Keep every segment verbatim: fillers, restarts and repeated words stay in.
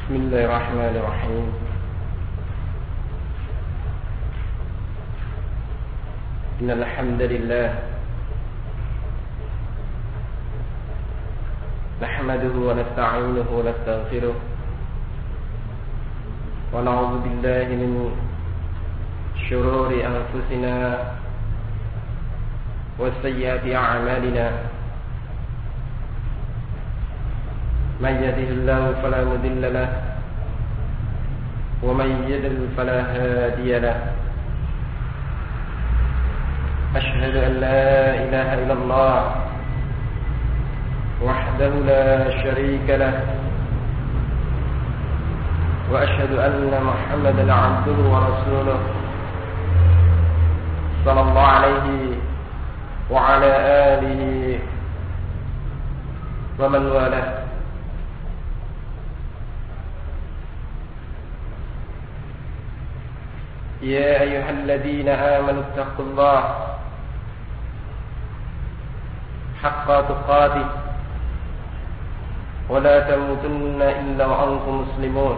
بسم الله الرحمن الرحيم. إن الحمد لله نحمده ونستعينه ونستغفره ونعوذ بالله من شرور أنفسنا وسيئات أعمالنا. من يهده الله فلا مضل له ومن يضلل فلا هادي له. أشهد أن لا إله إلا الله وحده لا شريك له وأشهد أن محمدا عبده ورسوله صلى الله عليه وعلى آله ومن والاه. يا أيها الذين آمنوا اتقوا الله حق تقاته ولا تموتن إلا وأنتم مسلمون.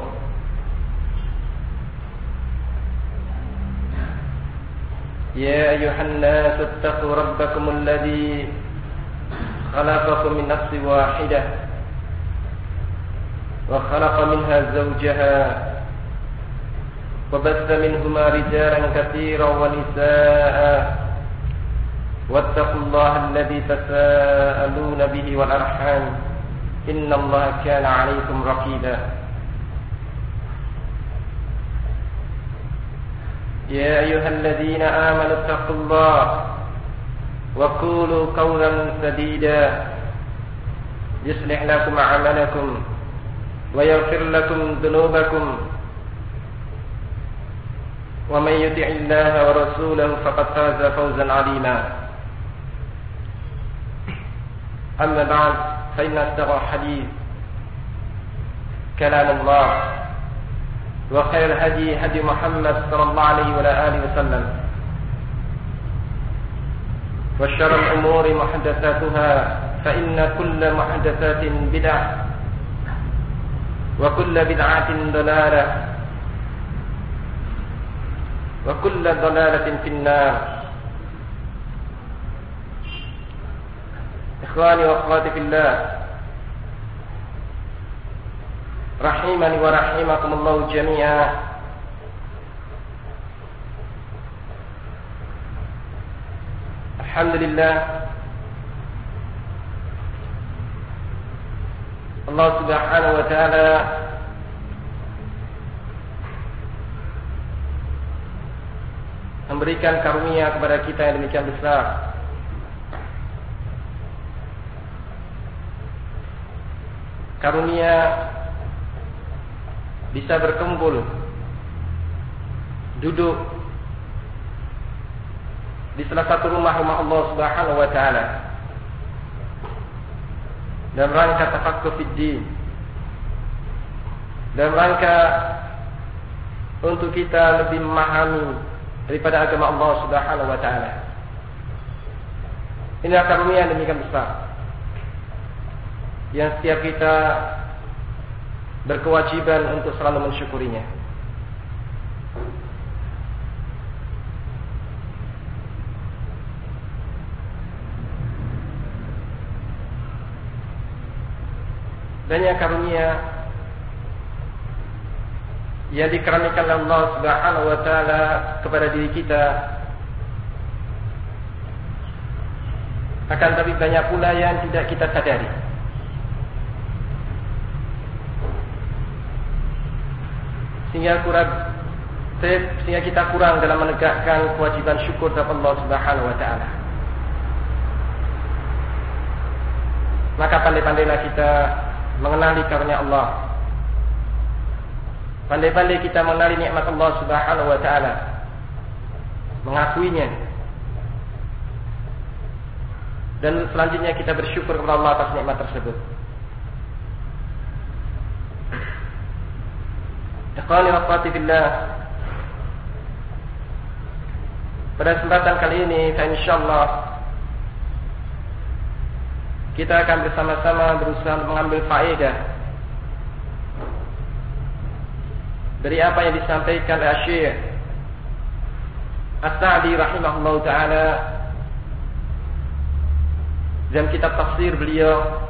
يا أيها الناس اتقوا ربكم الذي خلقكم من نفس واحدة وخلق منها زوجها وبث منهما رجالا كثيرا ونساء واتقوا الله الذي تساءلون به والأرحام إن الله كان عليكم رقيبا. يا أيها الذين آمنوا اتقوا الله وقولوا قولا سديدا يصلح لكم أعمالكم ويغفر لكم ذنوبكم ومن يطع الله ورسوله فقد فاز فوزا عظيما. أما بعد فإن أصدق الحديث كلام الله وخير الهدي هدي محمد صلى الله عليه وعلى آله وسلم وشر الأمور محدثاتها فإن كل محدثات بدعة وكل بدعة ضلالة وكل ضلالة في النار. إخواني وأخواتي في الله رحمني ورحمكم الله جميعا. Alhamdulillah, Allah Subhanahu wa taala memberikan karunia kepada kita yang demikian besar. Karunia bisa berkumpul, duduk di salah satu rumah-rumah Allah Subhanahu wa taala dalam rangka tafaqquh fid din, dalam rangka untuk kita lebih memahami daripada agama Allah Subhanahu wa taala. Inilah karunia yang demikian besar yang setiap kita berkewajiban untuk selalu mensyukurinya. Dan yang karunia yang dikaruniakan oleh Allah Subhanahu wa taala kepada diri kita, akan tapi banyak pula yang tidak kita sadari. Sehingga kurang sehingga kita kurang dalam menegakkan kewajiban syukur kepada Allah Subhanahu wa taala. Maka pandai-pandailah kita mengenali karunia Allah. Pandai-pandai kita mengenali nikmat Allah Subhanahu wa taala, mengakuinya, dan selanjutnya kita bersyukur kepada Allah atas nikmat tersebut. Ikhwani wa akhwati fillah, pada kesempatan kali ini insyaallah kita akan bersama-sama berusaha mengambil faedah dari apa yang disampaikan oleh Syekh As-Sa'di rahimahullah ta'ala dalam kitab tafsir beliau,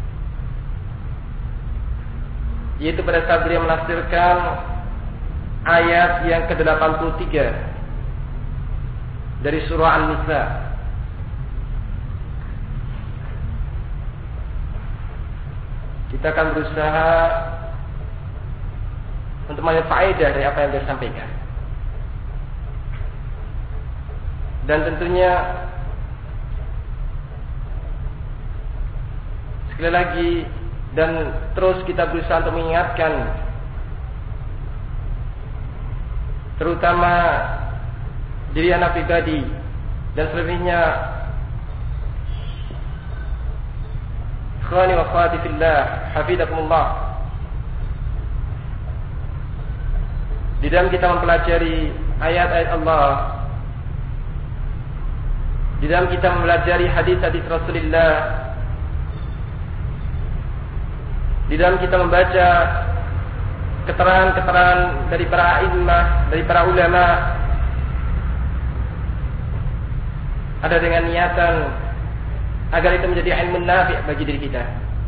yaitu pada saat beliau menafsirkan ayat yang ke delapan puluh tiga dari surah An-Nisa. Kita akan berusaha untuk mengambil faedah dari apa yang beliau sampaikan. Dan tentunya sekali lagi dan terus kita berusaha untuk mengingatkan, terutama diri anak pribadi dan selebihnya ikhwani wa akhwati fillah, hafizakumullah, di dalam kita mempelajari ayat-ayat Allah, di dalam kita mempelajari hadis-hadis Rasulullah, di dalam kita membaca keterangan-keterangan dari para a'immah, dari para ulama, ada dengan niatan agar itu menjadi ilmu nafi' bagi diri kita,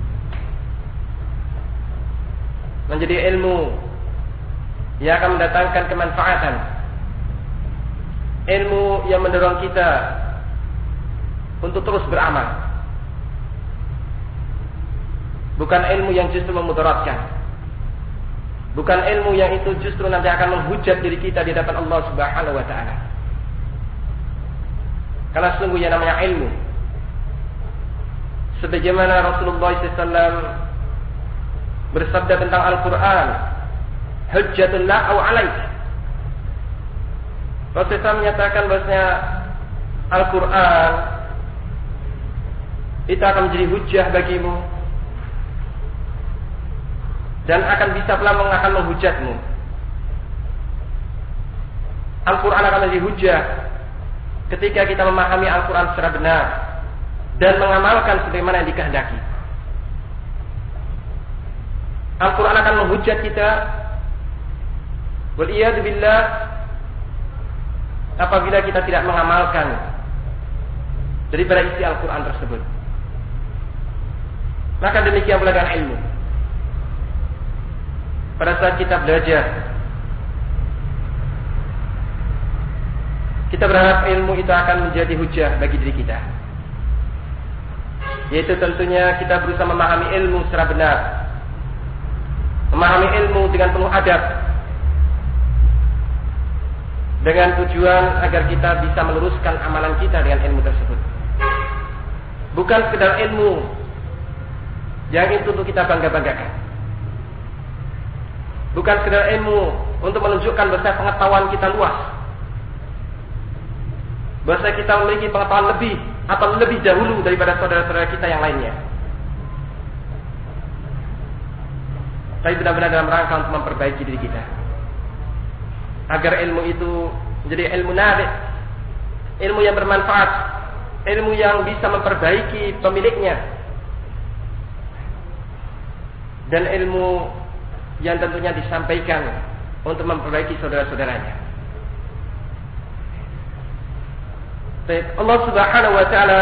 menjadi ilmu yang akan mendatangkan kemanfaatan, ilmu yang mendorong kita untuk terus beramal, bukan ilmu yang justru memudaratkan, bukan ilmu yang itu justru nanti akan menghujat diri kita di hadapan Allah Subhanahu wa ta'ala. Karena sungguh yang namanya ilmu, sebagaimana Rasulullah shallallahu alaihi wasallam bersabda tentang Al-Quran, hujjatun la au alaik. Rasulullah menyatakan bahwasanya Al-Quran itu akan menjadi hujjah bagimu dan akan bisa pula akan menghujatmu. Al-Quran akan menjadi hujjah ketika kita memahami Al-Quran secara benar dan mengamalkan sebagaimana yang dikehendaki. Al-Quran akan menghujat kita, wal'iyadu billah, apabila kita tidak mengamalkan daripada isi Al-Quran tersebut. Maka demikian pula dengan ilmu. Pada saat kita belajar, kita berharap ilmu itu akan menjadi hujah bagi diri kita, yaitu tentunya kita berusaha memahami ilmu secara benar, memahami ilmu dengan penuh adab, dengan tujuan agar kita bisa meluruskan amalan kita dengan ilmu tersebut. Bukan sekedar ilmu yang itu untuk kita bangga-banggakan, bukan sekedar ilmu untuk menunjukkan bahwa pengetahuan kita luas, bahwa kita memiliki pengetahuan lebih atau lebih dahulu daripada saudara-saudara kita yang lainnya, tapi benar-benar dalam rangka untuk memperbaiki diri kita, agar ilmu itu menjadi ilmu nafi', ilmu yang bermanfaat, ilmu yang bisa memperbaiki pemiliknya, dan ilmu yang tentunya disampaikan untuk memperbaiki saudara-saudaranya. Allah Subhanahu wa ta'ala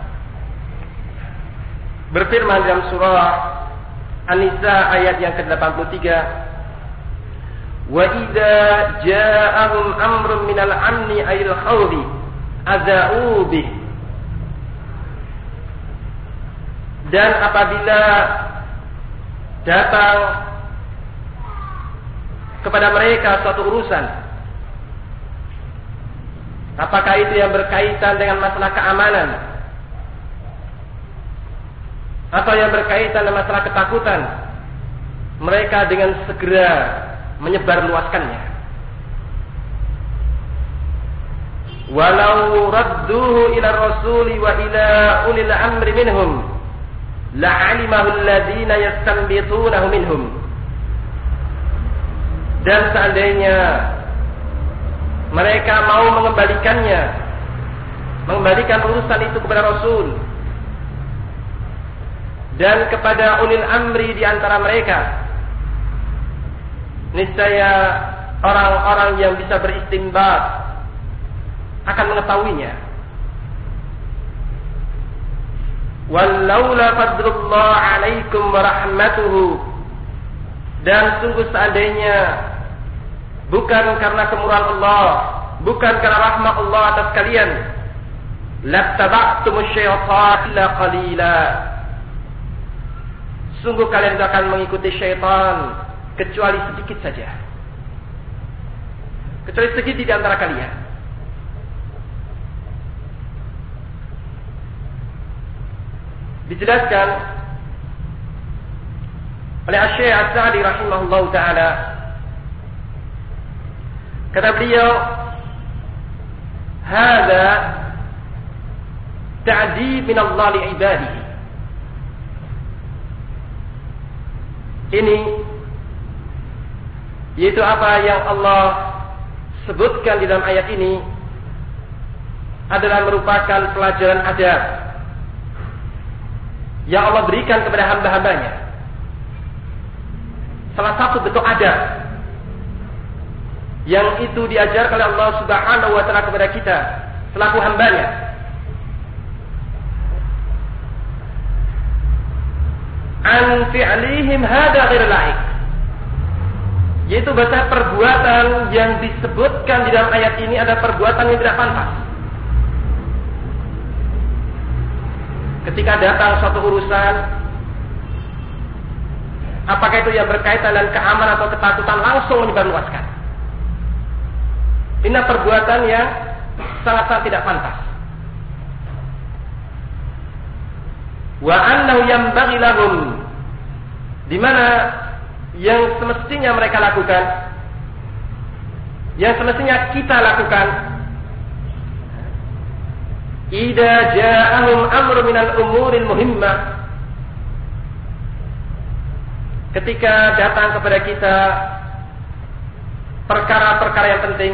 berfirman dalam surah An-Nisa ayat yang ke delapan puluh tiga, wa idza ja'ahum amrun minal amni ayil khawfi adza'u bih. Dan apabila datang kepada mereka suatu urusan, apakah itu yang berkaitan dengan masalah keamanan atau yang berkaitan dengan masalah ketakutan, mereka dengan segera menyebarluaskannya. Walau radduhu ila rasuli wa ila ulil amri minhum la'alimahu alladhina yastanbitunahu minhum. Dan seandainya mereka mau mengembalikannya, mengembalikan urusan itu kepada Rasul dan kepada ulil amri di antara mereka, niscaya orang-orang yang bisa beristinbat akan mengetahuinya. Wallaula fadlullah alaikum wa rahmatuhu, dan sungguh seandainya bukan karena kemurahan Allah, bukan karena rahmat Allah atas kalian, lattaba'tumus syaitan illa qalila, sungguh kalian akan mengikuti syaitan kecuali sedikit saja, kecuali sedikit di antara kalian. Dijelaskan oleh Asy-Syaikh As-Sa'di rahimahullah ta'ala, kata beliau, hada ta'dib min Allah li ibadihi, ini yaitu apa yang Allah sebutkan di dalam ayat ini adalah merupakan pelajaran adab yang Allah berikan kepada hamba-hambanya. Salah satu bentuk adab yang itu diajarkan oleh Allah Subhanahu wa ta'ala kepada kita selaku hambanya. An fi'lihim hada ghair laik, yaitu bahasa perbuatan yang disebutkan di dalam ayat ini adalah perbuatan yang tidak pantas. Ketika datang suatu urusan, apakah itu yang berkaitan dengan keamanan atau ketakutan, langsung menyebarluaskan. Ini perbuatan yang sangat-sangat tidak pantas. Wa annahu yanbaghi lahum, di mana yang semestinya mereka lakukan, yang semestinya kita lakukan, idza ja'ahum amru minal umuril muhimmah, ketika datang kepada kita perkara-perkara yang penting,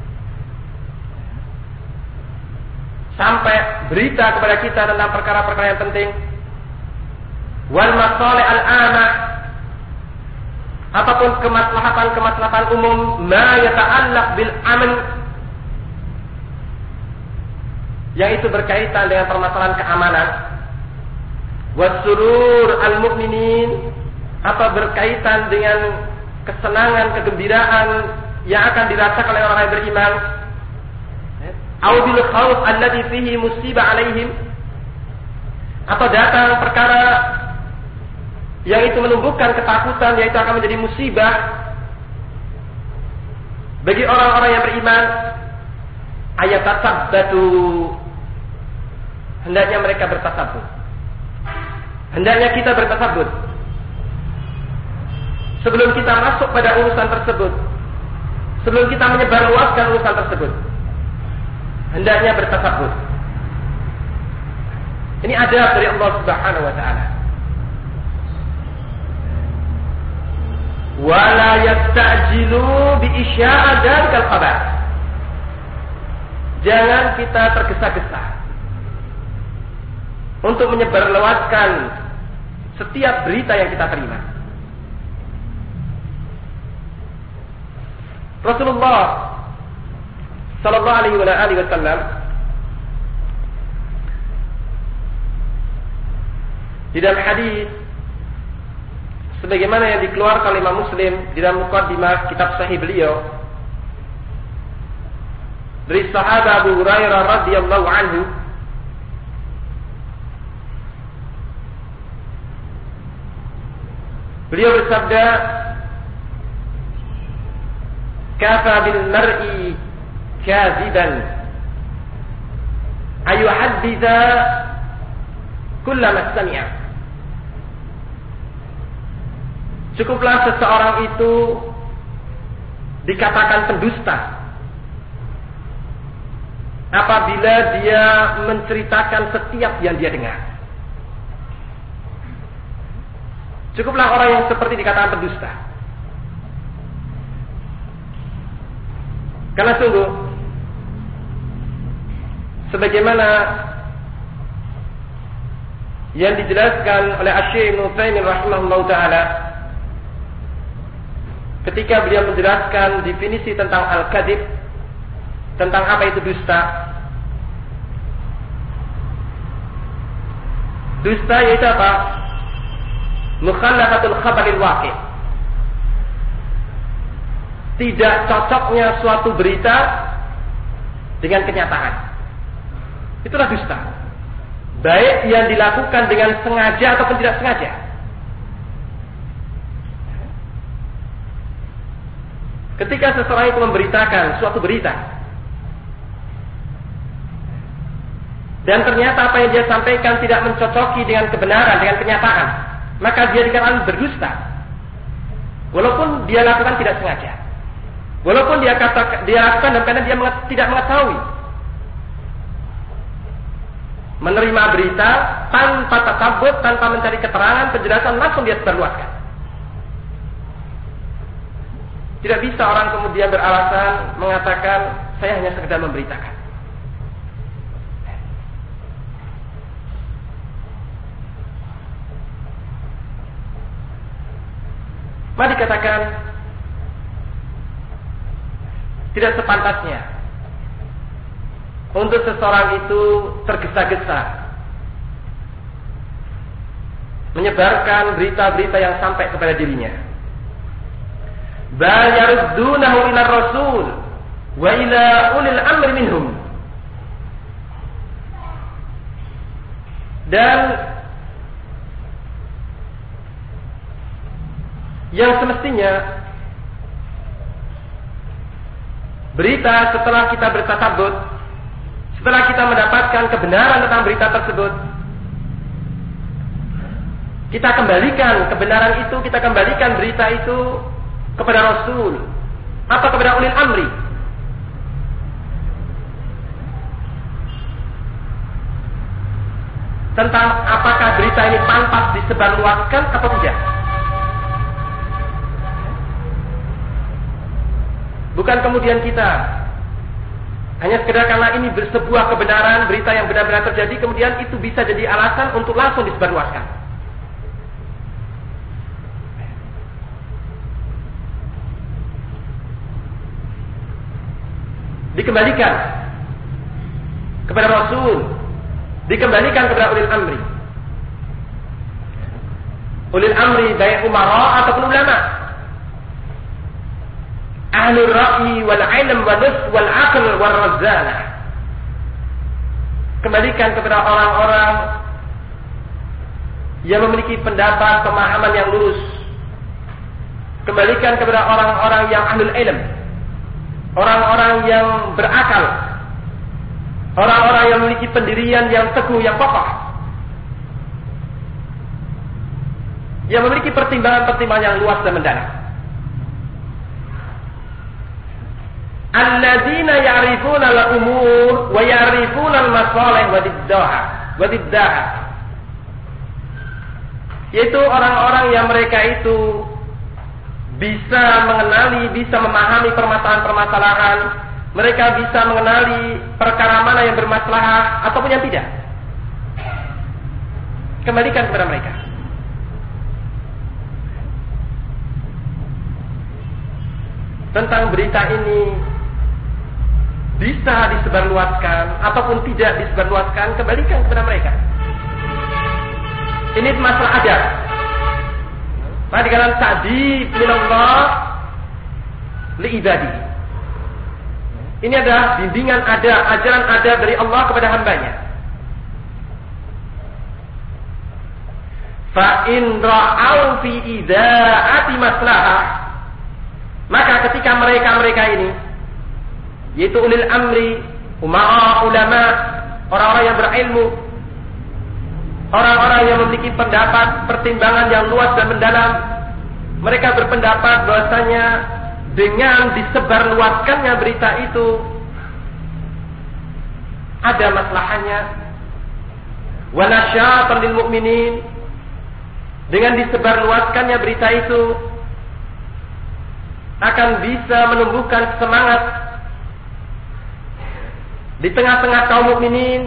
sampai berita kepada kita tentang perkara-perkara yang penting, wal masalih al-amah, ataupun kemaslahatan-kemaslahatan umum, ma yata'allaq bil aman, yang itu berkaitan dengan permasalahan keamanan, wasurur al-mu'minin, atau berkaitan dengan kesenangan, kegembiraan yang akan dirasakan oleh orang yang beriman, au bil khauf alladhi fihi musibah alaihim, atau datang perkara yang itu menumbuhkan ketakutan, yaitu akan menjadi musibah bagi orang-orang yang beriman, ayatasabbatu, hendaknya mereka bertasabbut, hendaknya kita bertasabbut sebelum kita masuk pada urusan tersebut, sebelum kita menyebarluaskan urusan tersebut, hendaknya bertasabbut. Ini adab dari Allah Subhanahu wa ta'ala. Wala yasta'jilu bi isya'a dzal khabar, jangan kita tergesa-gesa untuk menyebarluaskan setiap berita yang kita terima. Rasulullah sallallahu alaihi wasallam di dalam hadis sebagaimana yang dikeluarkan oleh Imam Muslim di dalam muqaddimah kitab sahih beliau dari sahabat Abu Hurairah radhiyallahu anhu, beliau bersabda, kafa bil mar'i kadziban ayuhadditha kullama sami'a, cukuplah seseorang itu dikatakan pendusta apabila dia menceritakan setiap yang dia dengar. Cukuplah orang yang seperti dikatakan pendusta. Karena sungguh sebagaimana yang dijelaskan oleh Asy-Syaikh Ibnu Utsaimin rahimahullah taala ketika beliau menjelaskan definisi tentang al-kadhib, tentang apa itu dusta. Dusta yaitu apa? Mukhalafatul khabaril waqi'. Tidak cocoknya suatu berita dengan kenyataan. Itulah dusta. Baik yang dilakukan dengan sengaja ataupun tidak sengaja. Ketika seseorang itu memberitakan suatu berita, dan ternyata apa yang dia sampaikan tidak mencocoki dengan kebenaran, dengan kenyataan, maka dia dikatakan berdusta. Walaupun dia lakukan tidak sengaja. Walaupun dia kata dia lakukan dan karena dia menget, tidak mengetahui. Menerima berita tanpa tatabut, tanpa mencari keterangan, penjelasan, langsung dia sebarluaskan. Tidak bisa orang kemudian beralasan mengatakan saya hanya sekedar memberitakan. Mari dikatakan tidak sepantasnya untuk seseorang itu tergesa-gesa menyebarkan berita-berita yang sampai kepada dirinya. Bal yaruddunahu ila rasul wa ila ulil amri minhum. Dan yang semestinya berita setelah kita bertasabut, setelah kita mendapatkan kebenaran tentang berita tersebut, kita kembalikan kebenaran itu, kita kembalikan berita itu kepada Rasul atau kepada ulil amri. Tentang apakah berita ini pantas disebarluaskan atau tidak. Bukan kemudian kita hanya sekedar karena ini sebuah kebenaran, berita yang benar-benar terjadi, kemudian itu bisa jadi alasan untuk langsung disebarluaskan. Dikembalikan kepada Rasul, dikembalikan kepada ulil amri. Ulil amri baik umara ataupun ulama. Ahlul ra'yi wal ilm wal nus wal aql wal razanah. Kembalikan kepada orang-orang yang memiliki pendapat, pemahaman yang lurus. Kembalikan kepada orang-orang yang ahlul ilm, orang-orang yang berakal, orang-orang yang memiliki pendirian yang teguh, yang kokoh, yang memiliki pertimbangan-pertimbangan yang luas dan mendalam. Alladzina ya'rifuna al-umur wa ya'rifuna al-masalih wa diddaha wa diddaha. Yaitu orang-orang yang mereka itu bisa mengenali, bisa memahami permasalahan-permasalahan. Mereka bisa mengenali perkara mana yang bermasalah ataupun yang tidak. Kembalikan kepada mereka. Tentang berita ini bisa disebarluaskan ataupun tidak disebarluaskan, kembalikan kepada mereka. Ini masalah adab. Maka dikatakan ta'dib minallah li ibadi. Ini adalah bimbingan adab, ajaran adab dari Allah kepada hambanya. Fa in ra'au fi idza'ati maslahah, maka ketika mereka-mereka ini, yaitu ulil amri, umara, ulama, orang-orang yang berilmu, orang-orang yang memiliki pendapat, pertimbangan yang luas dan mendalam, mereka berpendapat bahwasanya dengan disebarluaskannya berita itu ada maslahannya. Wa nasyatan lil mu'minin, dengan disebarluaskannya berita itu akan bisa menumbuhkan semangat di tengah-tengah kaum mukminin,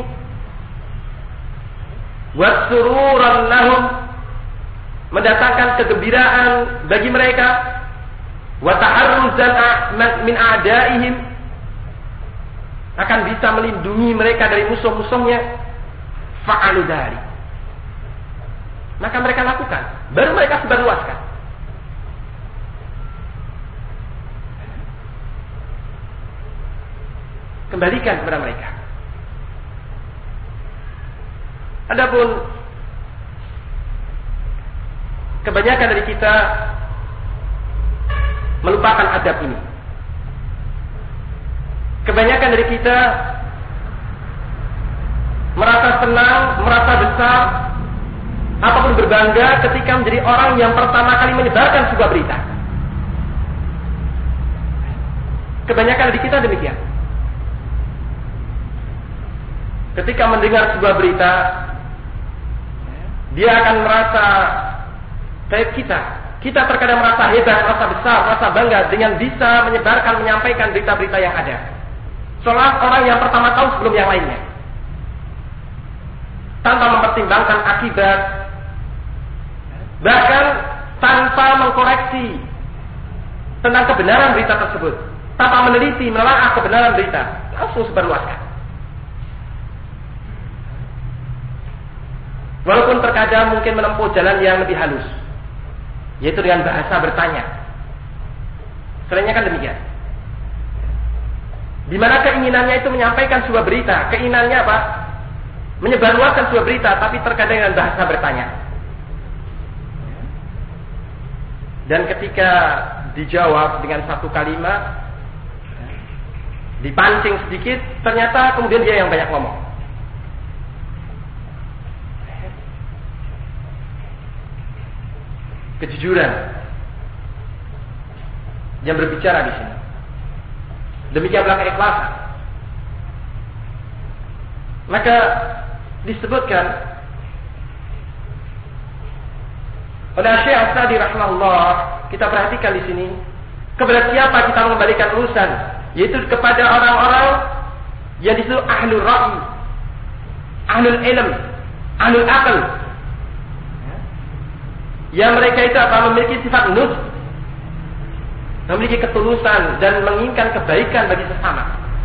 wasururan lahum, mendatangkan kegembiraan bagi mereka, wa taharruzan min a'daihim, akan bisa melindungi mereka dari musuh-musuhnya, fa'alu dzalik. Maka mereka lakukan, baru mereka sebarluaskan. Kembalikan kepada mereka. Adapun kebanyakan dari kita melupakan adab ini. Kebanyakan dari kita merasa senang, merasa besar, ataupun berbangga ketika menjadi orang yang pertama kali menyebarkan sebuah berita. Kebanyakan dari kita demikian. Ketika mendengar sebuah berita, dia akan merasa kayak kita. Kita terkadang merasa hebat, merasa besar, merasa bangga dengan bisa menyebarkan, menyampaikan berita-berita yang ada. Seolah orang yang pertama tahu sebelum yang lainnya. Tanpa mempertimbangkan akibat. Bahkan tanpa mengkoreksi tentang kebenaran berita tersebut. Tanpa meneliti, menelaah kebenaran berita. Langsung sebarluaskan. Walaupun terkadang mungkin menempuh jalan yang lebih halus, yaitu dengan bahasa bertanya. Seringnya kan demikian. Di mana keinginannya itu menyampaikan sebuah berita, keinginannya apa? Menyebarluaskan sebuah berita, tapi terkadang dengan bahasa bertanya. Dan ketika dijawab dengan satu kalimat, dipancing sedikit, ternyata kemudian dia yang banyak ngomong. Kejujuran yang berbicara di sini. Demikianlah keikhlasan. Maka disebutkan oleh Syekh As-Sa'di rahimahullah, kita perhatikan di sini kepada siapa kita mengembalikan urusan, yaitu kepada orang-orang yang disebut ahlul ra'i, ahlul ilm, ahlul aql. Yang mereka itu apa? Memiliki sifat nus, memiliki ketulusan dan menginginkan kebaikan bagi sesama.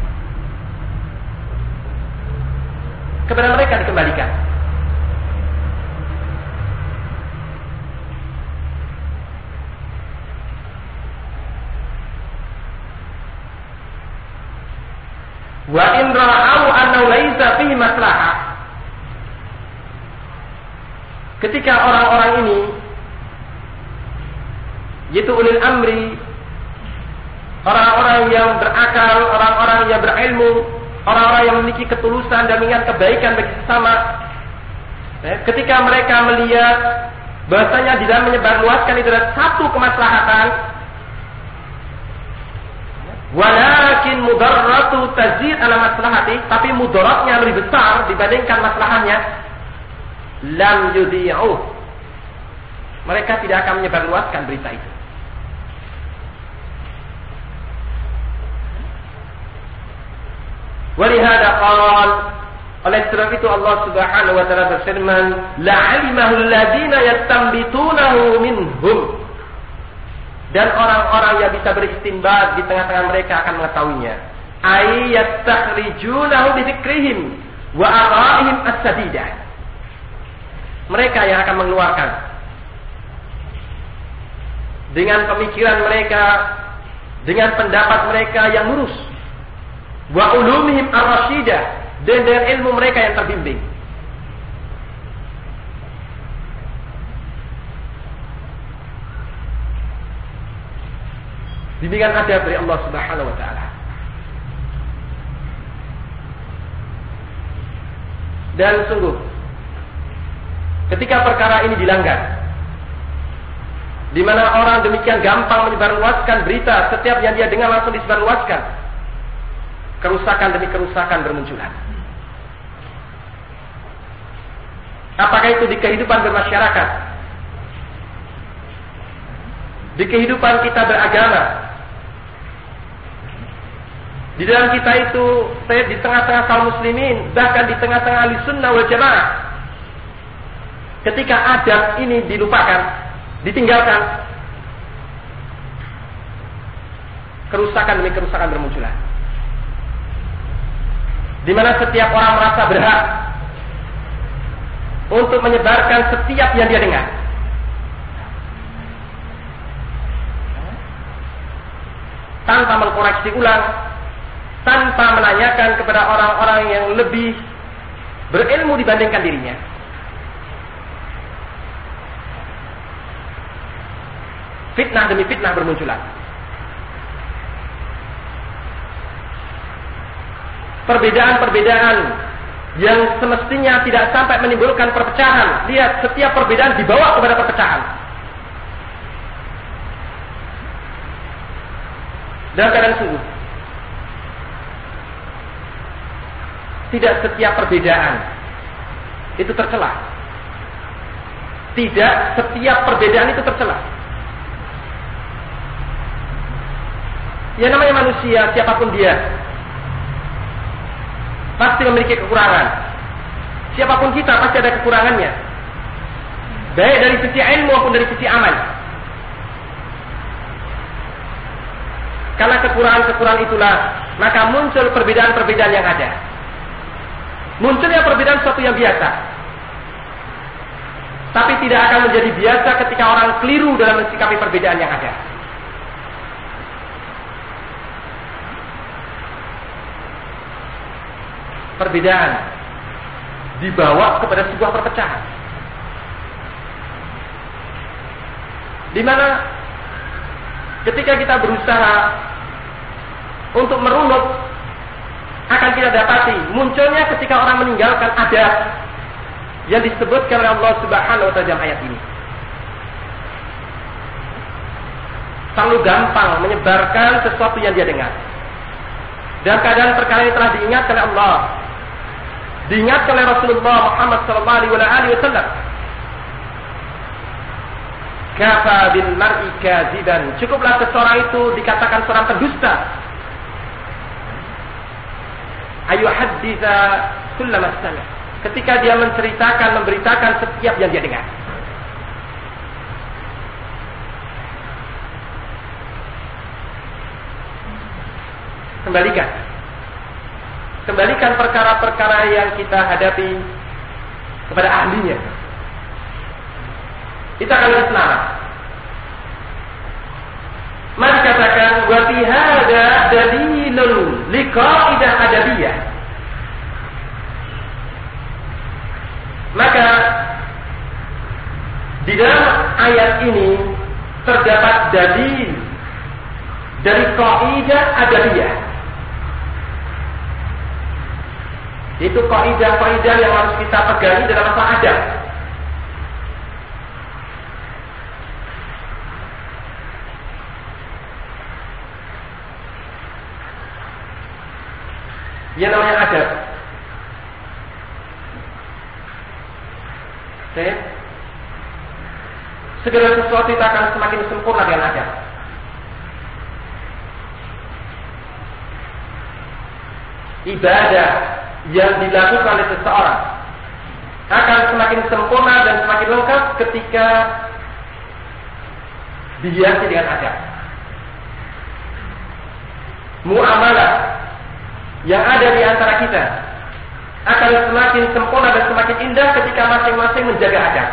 Kepada mereka dikembalikan. Wa in ra'au annahu laisa fihi maslahah. Ketika orang-orang ini, yaitu ulil amri, orang-orang yang berakal, orang-orang yang berilmu, orang-orang yang memiliki ketulusan dan menginginkan kebaikan bagi sesama, ketika mereka melihat bahasanya di dalam menyebarluaskan itu adalah satu kemaslahatan, walakin mudarratu tazid ala maslahati, tapi mudaratnya lebih besar dibandingkan maslahannya, lam yudi'uh, mereka tidak akan menyebarluaskan berita itu. Walihada qala, oleh sebab itu Allah Subhanahu wa taala berfirman, la'alimahu alladhina yastanbitunahu minhum, dan orang-orang yang bisa beristinbat di tengah-tengah mereka akan mengetahuinya. Ay yastakhrijunahu bi dzikrihim wa ara'ihim as-sadidah, mereka yang akan mengeluarkan dengan pemikiran mereka, dengan pendapat mereka yang lurus, wa ulumihim ar-rasyidah, dan dengan ilmu mereka yang terbimbing. Bimbingan adab dari Allah Subhanahu wa taala. Dan sungguh, ketika perkara ini dilanggar, di mana orang demikian gampang menyebarluaskan berita, setiap yang dia dengar langsung disebarluaskan, kerusakan demi kerusakan bermunculan. Apakah itu di kehidupan bermasyarakat, di kehidupan kita beragama, di dalam kita itu, di tengah-tengah kaum muslimin, bahkan di tengah-tengah ahli sunnah wal jamaah, ketika adab ini dilupakan, ditinggalkan, kerusakan demi kerusakan bermunculan. Di mana setiap orang merasa berhak untuk menyebarkan setiap yang dia dengar. Tanpa mengkoreksi ulang, tanpa menanyakan kepada orang-orang yang lebih berilmu dibandingkan dirinya. Fitnah demi fitnah bermunculan. Perbedaan-perbedaan yang semestinya tidak sampai menimbulkan perpecahan. Lihat, setiap perbedaan dibawa kepada perpecahan. Dalam keadaan sungguh, tidak setiap perbedaan itu tercela. Tidak setiap perbedaan itu tercela. Ya, namanya manusia, siapapun dia, pasti memiliki kekurangan. Siapapun kita pasti ada kekurangannya, baik dari sisi ilmu maupun dari sisi amal. Karena kekurangan-kekurangan itulah maka muncul perbedaan-perbedaan yang ada. Munculnya perbedaan sesuatu yang biasa, tapi tidak akan menjadi biasa ketika orang keliru dalam mensikapi perbedaan yang ada. Perbedaan dibawa kepada sebuah perpecahan, di mana ketika kita berusaha untuk merunut, akan kita dapati munculnya ketika orang meninggalkan adab yang disebutkan oleh Allah Subhanahu wa taala dalam ayat ini. Terlalu gampang menyebarkan sesuatu yang dia dengar. Dalam keadaan perkara ini telah diingatkan oleh Allah, diingatkan oleh Rasulullah Muhammad sallallahu alaihi wasallam. Kafa bil mar'i kadziban. Cukuplah seseorang itu dikatakan seorang pendusta. Ayu haditha kullama sami'. Ketika dia menceritakan, memberitakan setiap yang dia dengar. Kembalikan. Kembalikan perkara-perkara yang kita hadapi kepada ahlinya. Kita akan lebih selamat. Mari katakan wa fi hadza dalilun liqaidah adabiyah. Maka di dalam ayat ini terdapat dalil dari kaidah adabiyah. Itu kaidah-kaidah yang harus kita pegangi dalam masalah adab. Yang namanya adab. Oke. Segala sesuatu kita akan semakin sempurna dengan adab. Ibadah yang dilakukan oleh seseorang akan semakin sempurna dan semakin lengkap ketika dihiasi dengan adab. Muamalah yang ada di antara kita akan semakin sempurna dan semakin indah ketika masing-masing menjaga adab.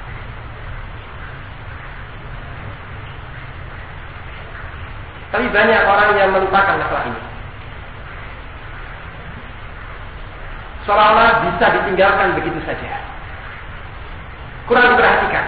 Tapi banyak orang yang melupakan masalah ini. Seolah-olah bisa ditinggalkan begitu saja. Kurang diperhatikan.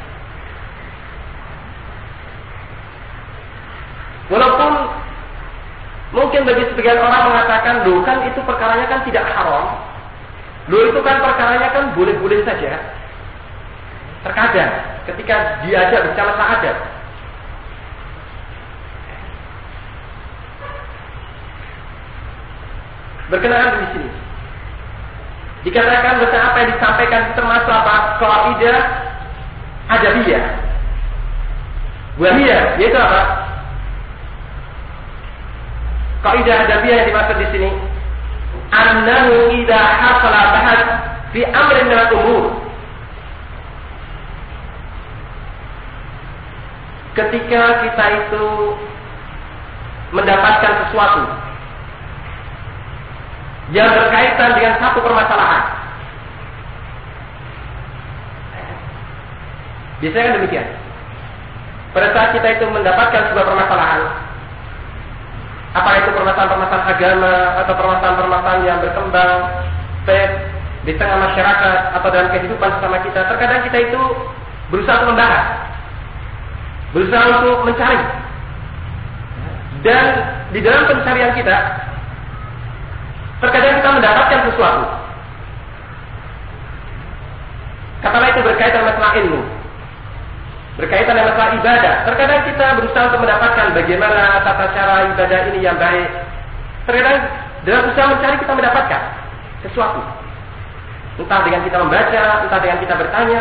Walaupun mungkin bagi sebagian orang mengatakan, loh kan itu perkaranya kan tidak haram. Loh itu kan perkaranya kan boleh-boleh saja. Terkadang ketika diajak bicara masalah adab, berkenaan di sini dikatakan bahwa apa yang disampaikan termasuk apa? Kaidah adabiyah. Wahiyah, yaitu apa? Kaidah adabiyah yang dimaksud di sini, annahu idza hasala bahas fi amrin min al-umur. Ketika kita itu mendapatkan sesuatu yang berkaitan dengan satu permasalahan. Biasanya kan demikian. Pada saat kita itu mendapatkan sebuah permasalahan, apa itu permasalahan-permasalahan agama atau permasalahan-permasalahan yang berkembang di tengah masyarakat atau dalam kehidupan bersama kita, terkadang kita itu berusaha untuk membahas, berusaha untuk mencari, dan di dalam pencarian kita terkadang kita mendapatkan sesuatu. Katakanlah itu berkaitan dengan masalah ilmu, berkaitan dengan masalah ibadah. Terkadang kita berusaha untuk mendapatkan bagaimana tata cara ibadah ini yang baik. Terkadang dalam usaha mencari kita mendapatkan sesuatu, entah dengan kita membaca, entah dengan kita bertanya.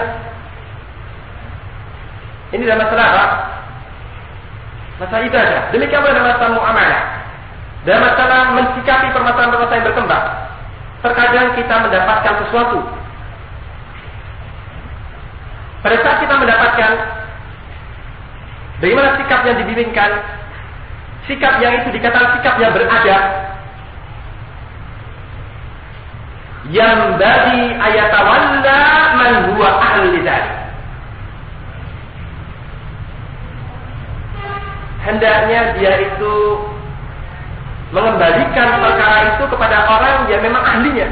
Ini dalam masalah apa? Masalah ibadah. Demikian pula dalam masalah muamalah, dalam masalah mensikapi permasalahan-permasalahan yang berkembang. Terkadang kita mendapatkan sesuatu. Pada saat kita mendapatkan bagaimana sikap yang dibimbingkan, sikap yang itu dikatakan sikap yang beradab, yang bagi ayatawalla man huwa ahli lidzalik. Hendaknya dia itu mengembalikan perkara itu kepada orang yang memang ahlinya.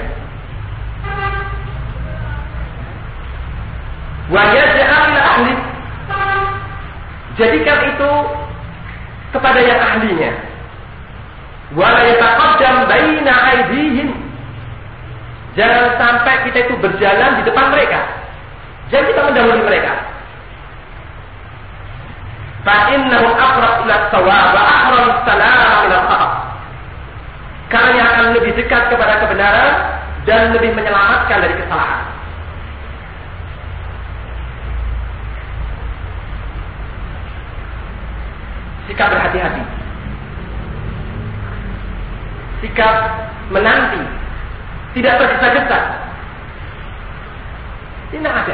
Wa yaj'al ahli, jadikan itu kepada yang ahlinya. Wa la yataqaddam baina aydihim, jangan sampai kita itu berjalan di depan mereka, jangan kita mendahului mereka. Fa innahu aqrab ila shawab wa ahram as-salam ila al-khata', karena akan lebih dekat kepada kebenaran dan lebih menyelamatkan dari kesalahan. Sikap berhati-hati, sikap menanti, tidak tergesa-gesa, tidak ada.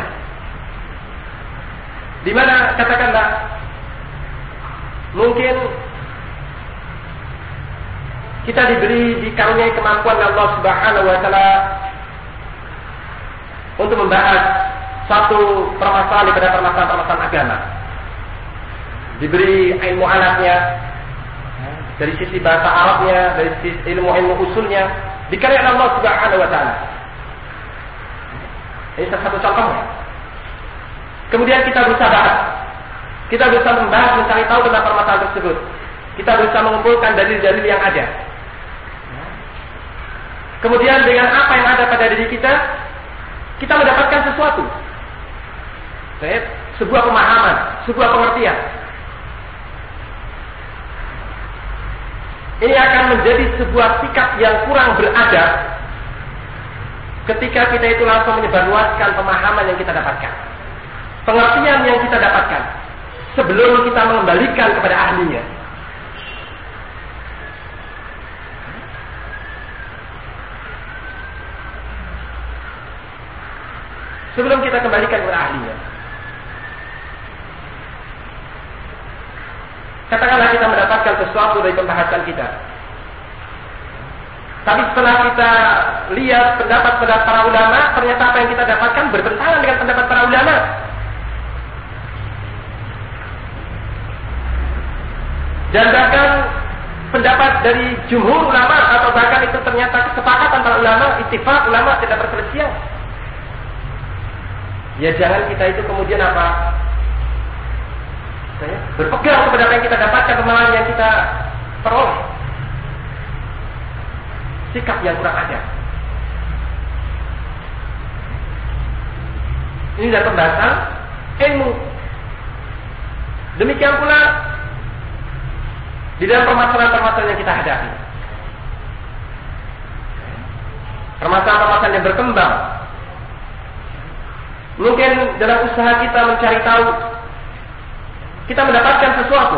Di mana katakanlah mungkin kita diberi dikaruniai kemampuan Allah Subhanahu wa taala untuk membahas satu permasalahan daripada permasalahan-permasalahan agama. Diberi ilmu alatnya, dari sisi bahasa Arabnya, dari sisi ilmu-ilmu usulnya, dikaruniai Allah Subhanahu wa taala. Ini salah satu contohnya. Kemudian kita berusaha bahas, kita berusaha membahas, mencari tahu tentang permasalahan tersebut. Kita berusaha mengumpulkan dalil-dalil yang ada. Kemudian dengan apa yang ada pada diri kita, kita mendapatkan sesuatu, sebuah pemahaman, sebuah pengertian. Ini akan menjadi sebuah sikap yang kurang beradab ketika kita itu langsung menyebarluaskan pemahaman yang kita dapatkan, pengertian yang kita dapatkan, sebelum kita mengembalikan kepada ahlinya. Sebelum kita kembalikan kepada ahlinya. Katakanlah kita mendapatkan sesuatu dari pembahasan kita, tapi setelah kita lihat pendapat-pendapat para ulama, ternyata apa yang kita dapatkan bertentangan dengan pendapat para ulama. Dan bahkan pendapat dari jumhur ulama, atau bahkan itu ternyata kesepakatan para ulama, ittifaq ulama, tidak perselisihan. Ya jangan kita itu kemudian apa? Saya berpegang kepada apa yang kita dapatkan, pemahaman yang kita peroleh. Sikap yang kurang ada. Ini dari pembahasan ilmu. Demikian pula di dalam permasalahan-permasalahan yang kita hadapi. Permasalahan-permasalahan yang berkembang. Mungkin dalam usaha kita mencari tahu, kita mendapatkan sesuatu.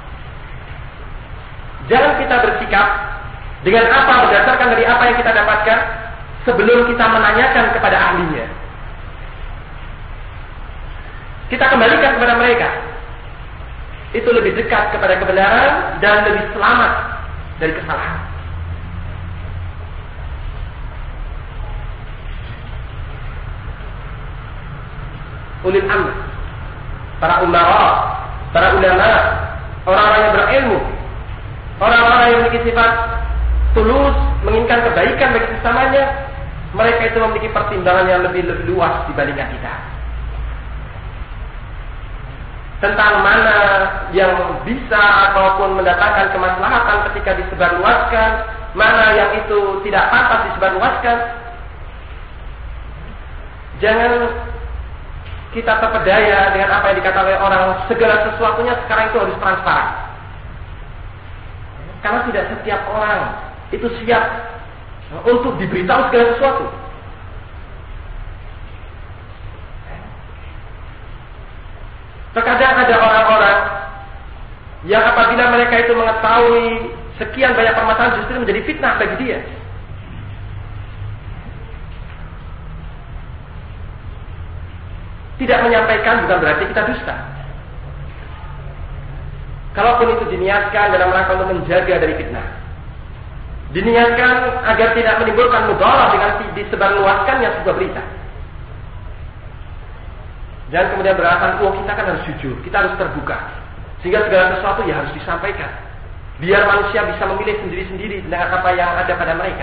Jangan kita bersikap dengan apa, berdasarkan dari apa yang kita dapatkan, sebelum kita menanyakan kepada ahlinya. Kita kembalikan kepada mereka. itu lebih dekat kepada kebenaran dan lebih selamat dari kesalahan. Ulil amr, para umara, para ulama, orang-orang yang berilmu, orang-orang yang memiliki sifat tulus, menginginkan kebaikan bagi sesamanya, mereka itu memiliki pertimbangan yang lebih, lebih luas dibandingkan kita. Tentang mana yang bisa ataupun mendatangkan kemaslahatan ketika disebarluaskan, mana yang itu tidak pantas disebarluaskan. Jangan kita terpedaya dengan apa yang dikatakan oleh orang, segala sesuatunya sekarang itu harus transparan. Karena tidak setiap orang itu siap untuk diberitahu segala sesuatu. Terkadang ada orang-orang yang apabila mereka itu mengetahui sekian banyak permasalahan justru menjadi fitnah bagi dia. Tidak menyampaikan bukan berarti kita dusta. Kalaupun itu diniatkan dalam rangka untuk menjaga dari fitnah, diniatkan agar tidak menimbulkan mudarat dengan disebarluaskannya sebuah berita. Jangan kemudian beralasan, oh kita kan harus jujur, kita harus terbuka, sehingga segala sesuatu ya harus disampaikan, biar manusia bisa memilih sendiri-sendiri dengan apa yang ada pada mereka.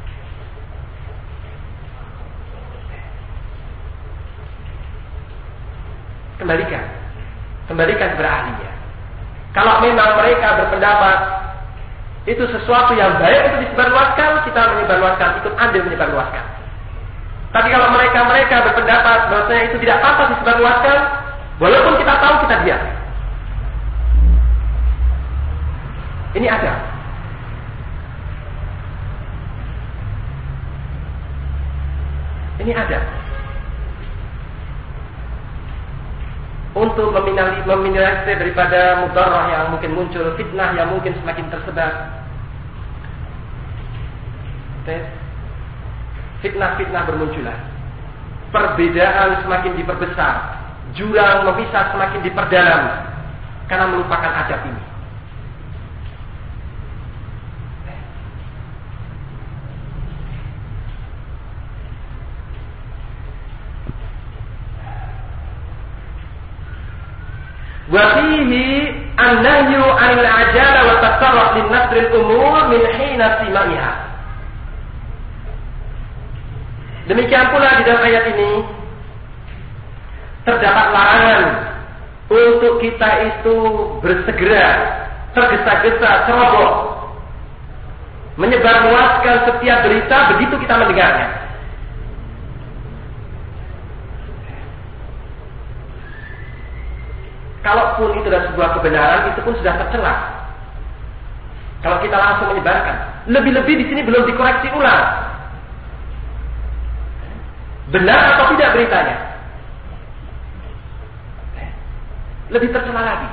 Kembalikan, kembalikan kepada ahlinya. Kalau memang mereka berpendapat itu sesuatu yang baik untuk disebarluaskan, kita menyebarluaskan, ikut andil menyebarluaskan. Tapi kalau mereka-mereka berpendapat bahwasanya itu tidak pantas disebarluaskan, walaupun kita tahu, kita diam. Ini ada. Ini ada. Untuk meminimalisir daripada mudarrah yang mungkin muncul, fitnah yang mungkin semakin tersebar. Fitnah-fitnah bermunculan, perbedaan semakin diperbesar, jurang memisah semakin diperdalam karena melupakan adab ini. Wa fihi an-nahyu 'anil 'ajala wa tasarruf lin nasril umur min hina simaiha. Demikian pula di dalam ayat ini terdapat larangan untuk kita itu bersegera, tergesa-gesa, ceroboh, menyebarluaskan setiap berita begitu kita mendengarnya. Kalaupun itu adalah sebuah kebenaran, itu pun sudah tercela. Kalau kita langsung menyebarkan, lebih-lebih di sini belum dikoreksi ulang. Benar atau tidak beritanya? Lebih tercela lagi.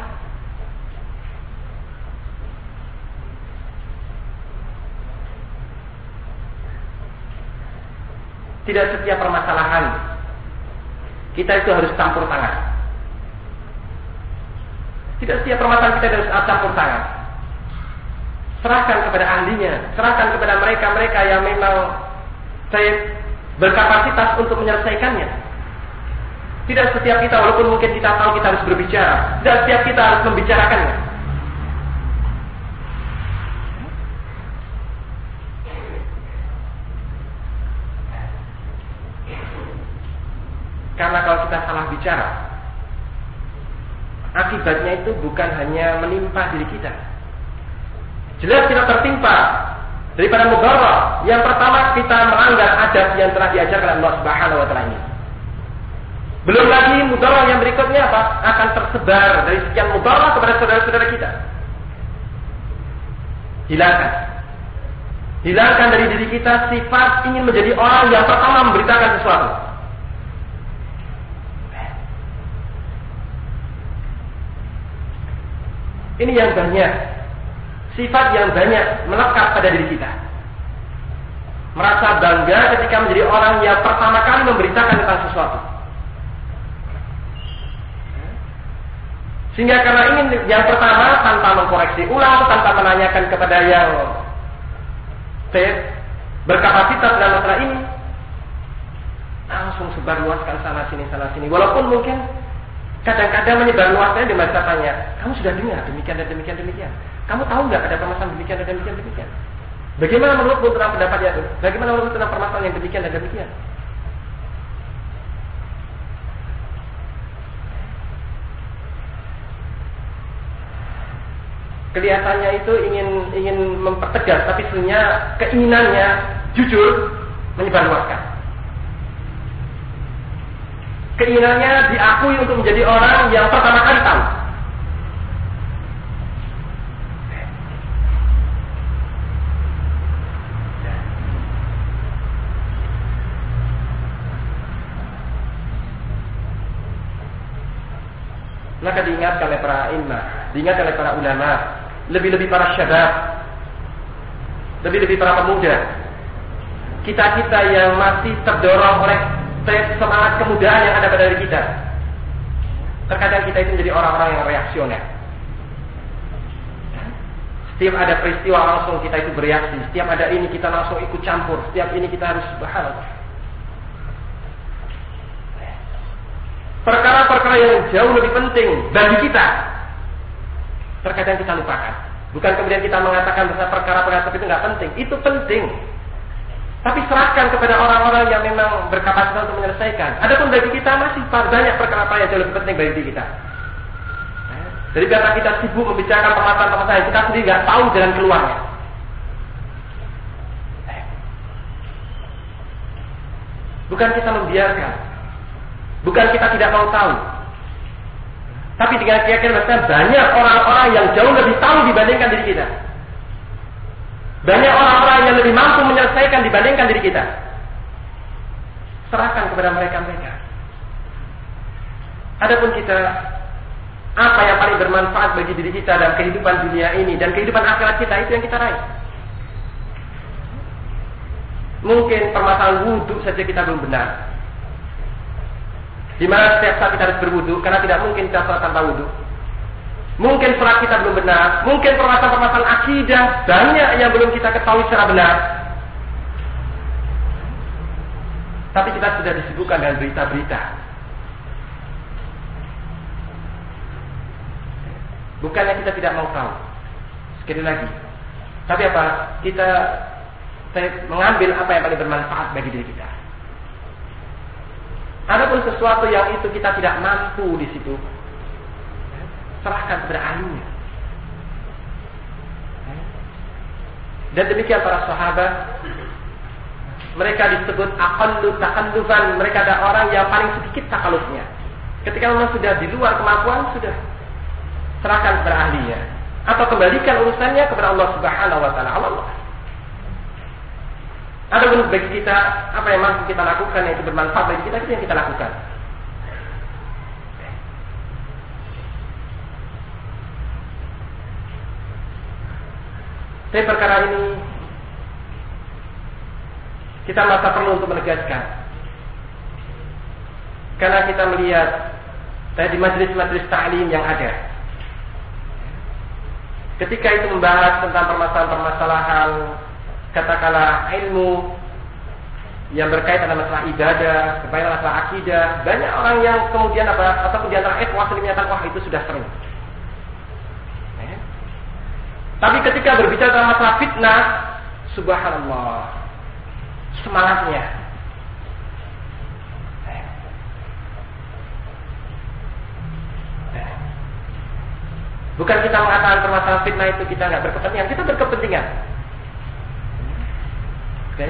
Tidak setiap permasalahan kita itu harus campur tangan. Tidak setiap permasalahan kita harus campur tangan. Serahkan kepada ahlinya, serahkan kepada mereka-mereka yang memang saya berkapasitas untuk menyelesaikannya. Tidak setiap kita, walaupun mungkin kita tahu kita harus berbicara, tidak setiap kita harus membicarakannya. Karena kalau kita salah bicara, akibatnya itu bukan hanya menimpa diri kita, jelas kita tertimpa daripada mudarrah. Yang pertama, kita melanggar adab yang telah diajarkan Allah Subhanahu wa taala ini. Belum lagi mudarrah yang berikutnya apa? Akan tersebar dari sekian mudarrah kepada saudara-saudara kita. Hilangkan. Hilangkan dari diri kita sifat ingin menjadi orang yang pertama memberitakan sesuatu. Ini yang banyak, sifat yang banyak melekat pada diri kita. Merasa bangga ketika menjadi orang yang pertama kali memberitakan tentang sesuatu. Sehingga karena ingin yang pertama tanpa mengkoreksi ulang, tanpa menanyakan kepada yang berkapasitas dalam masalah ini, langsung sebarluaskan sana sini sana sini. Walaupun mungkin kadang-kadang menyebarluaskannya di masa tanya, kamu sudah dengar demikian dan demikian demikian. Kamu tahu nggak ada permasalahan demikian dan demikian demikian? Bagaimana menurutmu tentang pendapatnya? Bagaimana menurutmu tentang permasalahan yang demikian dan demikian? Kelihatannya itu ingin ingin mempertegas, tapi sebenarnya keinginannya jujur menyebarluaskan. Keinginannya diakui untuk menjadi orang yang pertama kali tahu. Maka diingatkan oleh para imam, diingatkan oleh para ulama, lebih-lebih para syabab, lebih-lebih para pemuda, kita-kita yang masih terdorong oleh semangat kemudaan yang ada pada diri kita. Terkadang kita itu menjadi orang-orang yang reaksioner. Setiap ada peristiwa langsung kita itu bereaksi, setiap ada ini kita langsung ikut campur, setiap ini kita harus subhanallah. Perkara-perkara yang jauh lebih penting bagi kita terkadang kita lupakan. Bukan kemudian kita mengatakan bahwa perkara-perkara itu nggak penting. Itu penting. Tapi serahkan kepada orang-orang yang memang berkapasitas untuk menyelesaikan. Adapun bagi kita masih banyak perkara-perkara yang jauh lebih penting bagi kita. Jadi karena kita sibuk membicarakan permasalahan-permasalahan kita sendiri nggak tahu jalan keluarnya. Bukan kita membiarkan. Bukan kita tidak mau tahu. Tapi dengan keyakinan bahwa banyak orang-orang yang jauh lebih tahu dibandingkan diri kita. Banyak orang-orang yang lebih mampu menyelesaikan dibandingkan diri kita. Serahkan kepada mereka-mereka. Adapun kita, apa yang paling bermanfaat bagi diri kita dalam kehidupan dunia ini dan kehidupan akhirat kita, itu yang kita raih. Mungkin permasalahan wudhu saja kita belum benar. Di mana setiap saat kita harus berwudu, karena tidak mungkin kita sholat tanpa wudu. Mungkin sholat kita belum benar, mungkin permasalahan-permasalahan akidah banyak yang belum kita ketahui secara benar. Tapi kita sudah disibukkan dengan berita-berita. Bukannya kita tidak mau tahu. Sekali lagi. Tapi apa? Kita mengambil apa yang paling bermanfaat bagi diri kita. Adapun sesuatu yang itu kita tidak mampu di situ, serahkan kepada ahlinya. Dan demikian para sahabat, mereka disebut aqallu takallufan, mereka ada orang yang paling sedikit takallufnya. Ketika memang sudah di luar kemampuan, sudah serahkan kepada ahlinya, atau kembalikan urusannya kepada Allah Subhanahu wa taala. Allah. Adapun bagi kita, apa yang mampu kita lakukan yang itu bermanfaat bagi kita, itu yang kita lakukan. Tapi perkara ini kita masa perlu untuk menegaskan. Karena kita melihat di majelis-majelis ta'lim yang ada, ketika itu membahas tentang permasalahan-permasalahan katakanlah ilmu yang berkaitan dengan masalah ibadah, berkaitan masalah akidah, banyak orang yang kemudian apa atau di antara ikhwah menyatakan wah itu sudah sering. Eh? Tapi ketika berbicara tentang masalah fitnah, subhanallah, semangatnya. Eh? Eh? Bukan kita mengatakan permasalahan fitnah itu kita nggak berkepentingan, kita berkepentingan. Okay.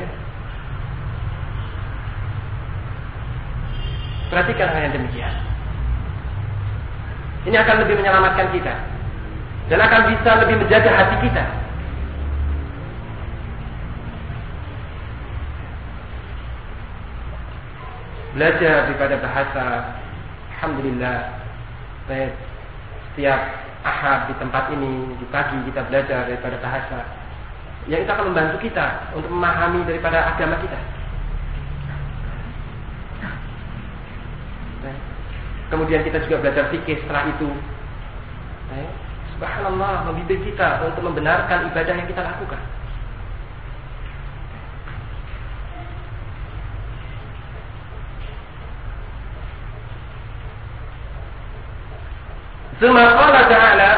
Perhatikan hal yang demikian. Ini akan lebih menyelamatkan kita dan akan bisa lebih menjaga hati kita. Belajar daripada bahasa, alhamdulillah. Setiap ahad di tempat ini, di pagi kita belajar daripada bahasa. Yang itu akan membantu kita untuk memahami daripada agama kita. Kemudian kita juga belajar fikih setelah itu. eh, subhanallah, membimbing kita untuk membenarkan ibadah yang kita lakukan. Tsumma qala ta'ala,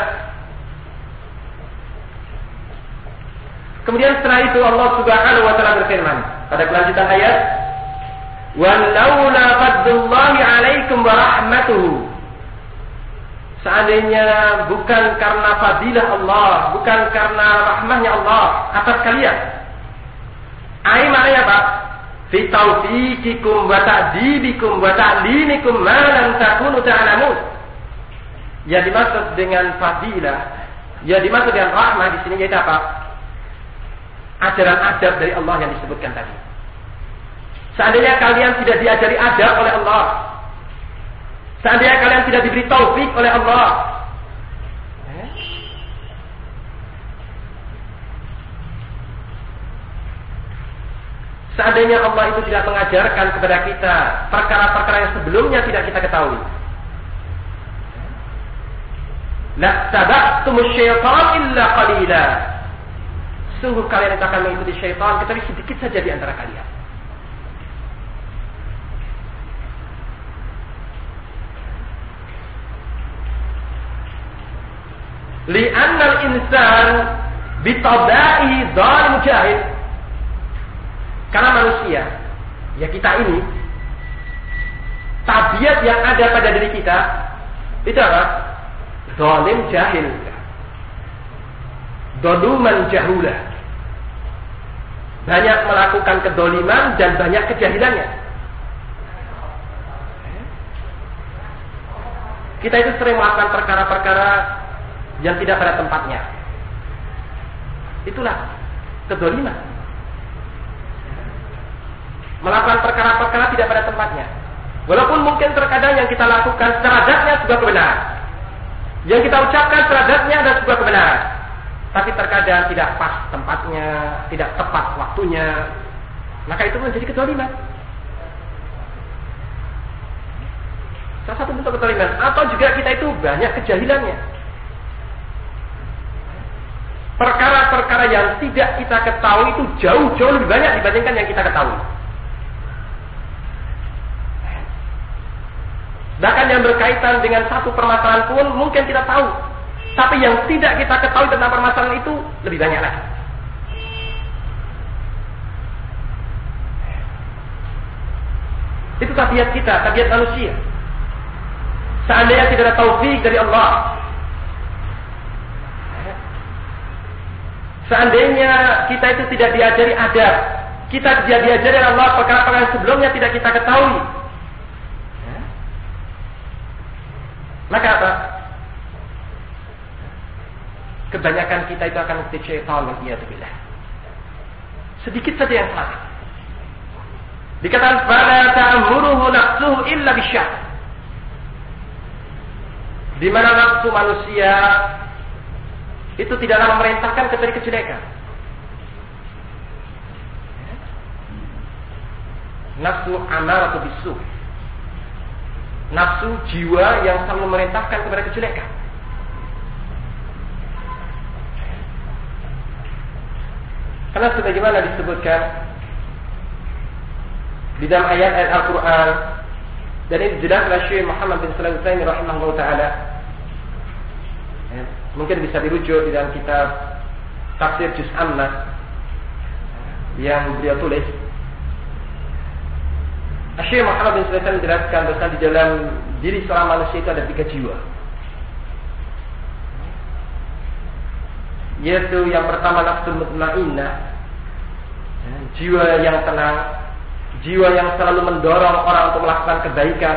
kemudian setelah itu Allah Subhanahu wa taala berfirman pada kelanjutan ayat, "Wa laula fadlullahi 'alaikum wa rahmatuhu." Seandainya bukan karena fadilah Allah, bukan karena rahmahnya Allah atas kalian. Ai maknanya apa? Fi taufiqikum wa ta'dibikum wa ta'limikum ma lam takunu ta'lamun. Ya dimaksud dengan fadilah, ya dimaksud dengan rahmah di sini yaitu apa? Ajaran adab dari Allah yang disebutkan tadi. Seandainya kalian tidak diajari adab oleh Allah, seandainya kalian tidak diberi taufik oleh Allah, eh? seandainya Allah itu tidak mengajarkan kepada kita perkara-perkara yang sebelumnya tidak kita ketahui, la tabaqtumus syaitan illa qalila. Sungguh kalian itu akan mengikuti syaitan kecuali sedikit saja di antara kalian. Li'anna al-insan bitabaihi dhalim jahil. Karena manusia, ya kita ini, tabiat yang ada pada diri kita itu apa? Dhalim jahil. Doluman jahula. Banyak melakukan kedoliman dan banyak kejahilannya. Kita itu sering melakukan perkara-perkara yang tidak pada tempatnya. Itulah kedoliman. Melakukan perkara-perkara tidak pada tempatnya. Walaupun mungkin terkadang yang kita lakukan secara zatnya sebuah kebenaran, yang kita ucapkan secara zatnya adalah sebuah kebenaran, tapi terkadang tidak pas tempatnya, tidak tepat waktunya, maka itu menjadi kedoliman. Salah satu bentuk kedoliman. Atau juga kita itu banyak kejahilannya. Perkara-perkara yang tidak kita ketahui itu jauh-jauh lebih banyak dibandingkan yang kita ketahui. Bahkan yang berkaitan dengan satu permasalahan pun mungkin kita tahu, tapi yang tidak kita ketahui tentang permasalahan itu lebih banyak lagi. Itu tabiat kita, tabiat manusia. Seandainya tidak ada taufik dari Allah, seandainya kita itu tidak diajari adab, kita tidak diajari Allah perkara-perkara yang sebelumnya tidak kita ketahui, maka apa? Kebanyakan kita itu akan mengikuti syaitan, waliyadzubillah. Sedikit saja yang salah. Dikatakan fala ta'muruhu nafsuhu illa bisyarr. Di mana nafsu manusia itu tidaklah memerintahkan kecuali kejelekan. Nafsu amaratu bisu. Nafsu jiwa yang selalu memerintahkan kepada kejelekan. Karena sebagaimana disebutkan di dalam ayat-ayat Al-Quran, dan ini dijelaskan oleh Syekh Muhammad bin Shalih Al-Utsaimin rahimahullah taala. Ya, mungkin bisa dirujuk di dalam kitab Tafsir Juz Amma yang beliau tulis. Syekh Muhammad bin Shalih Al-Utsaimin menjelaskan bahwa di dalam diri seorang manusia itu ada tiga jiwa. Yaitu yang pertama nafsul mutmainnah, jiwa yang tenang, jiwa yang selalu mendorong orang untuk melakukan kebaikan,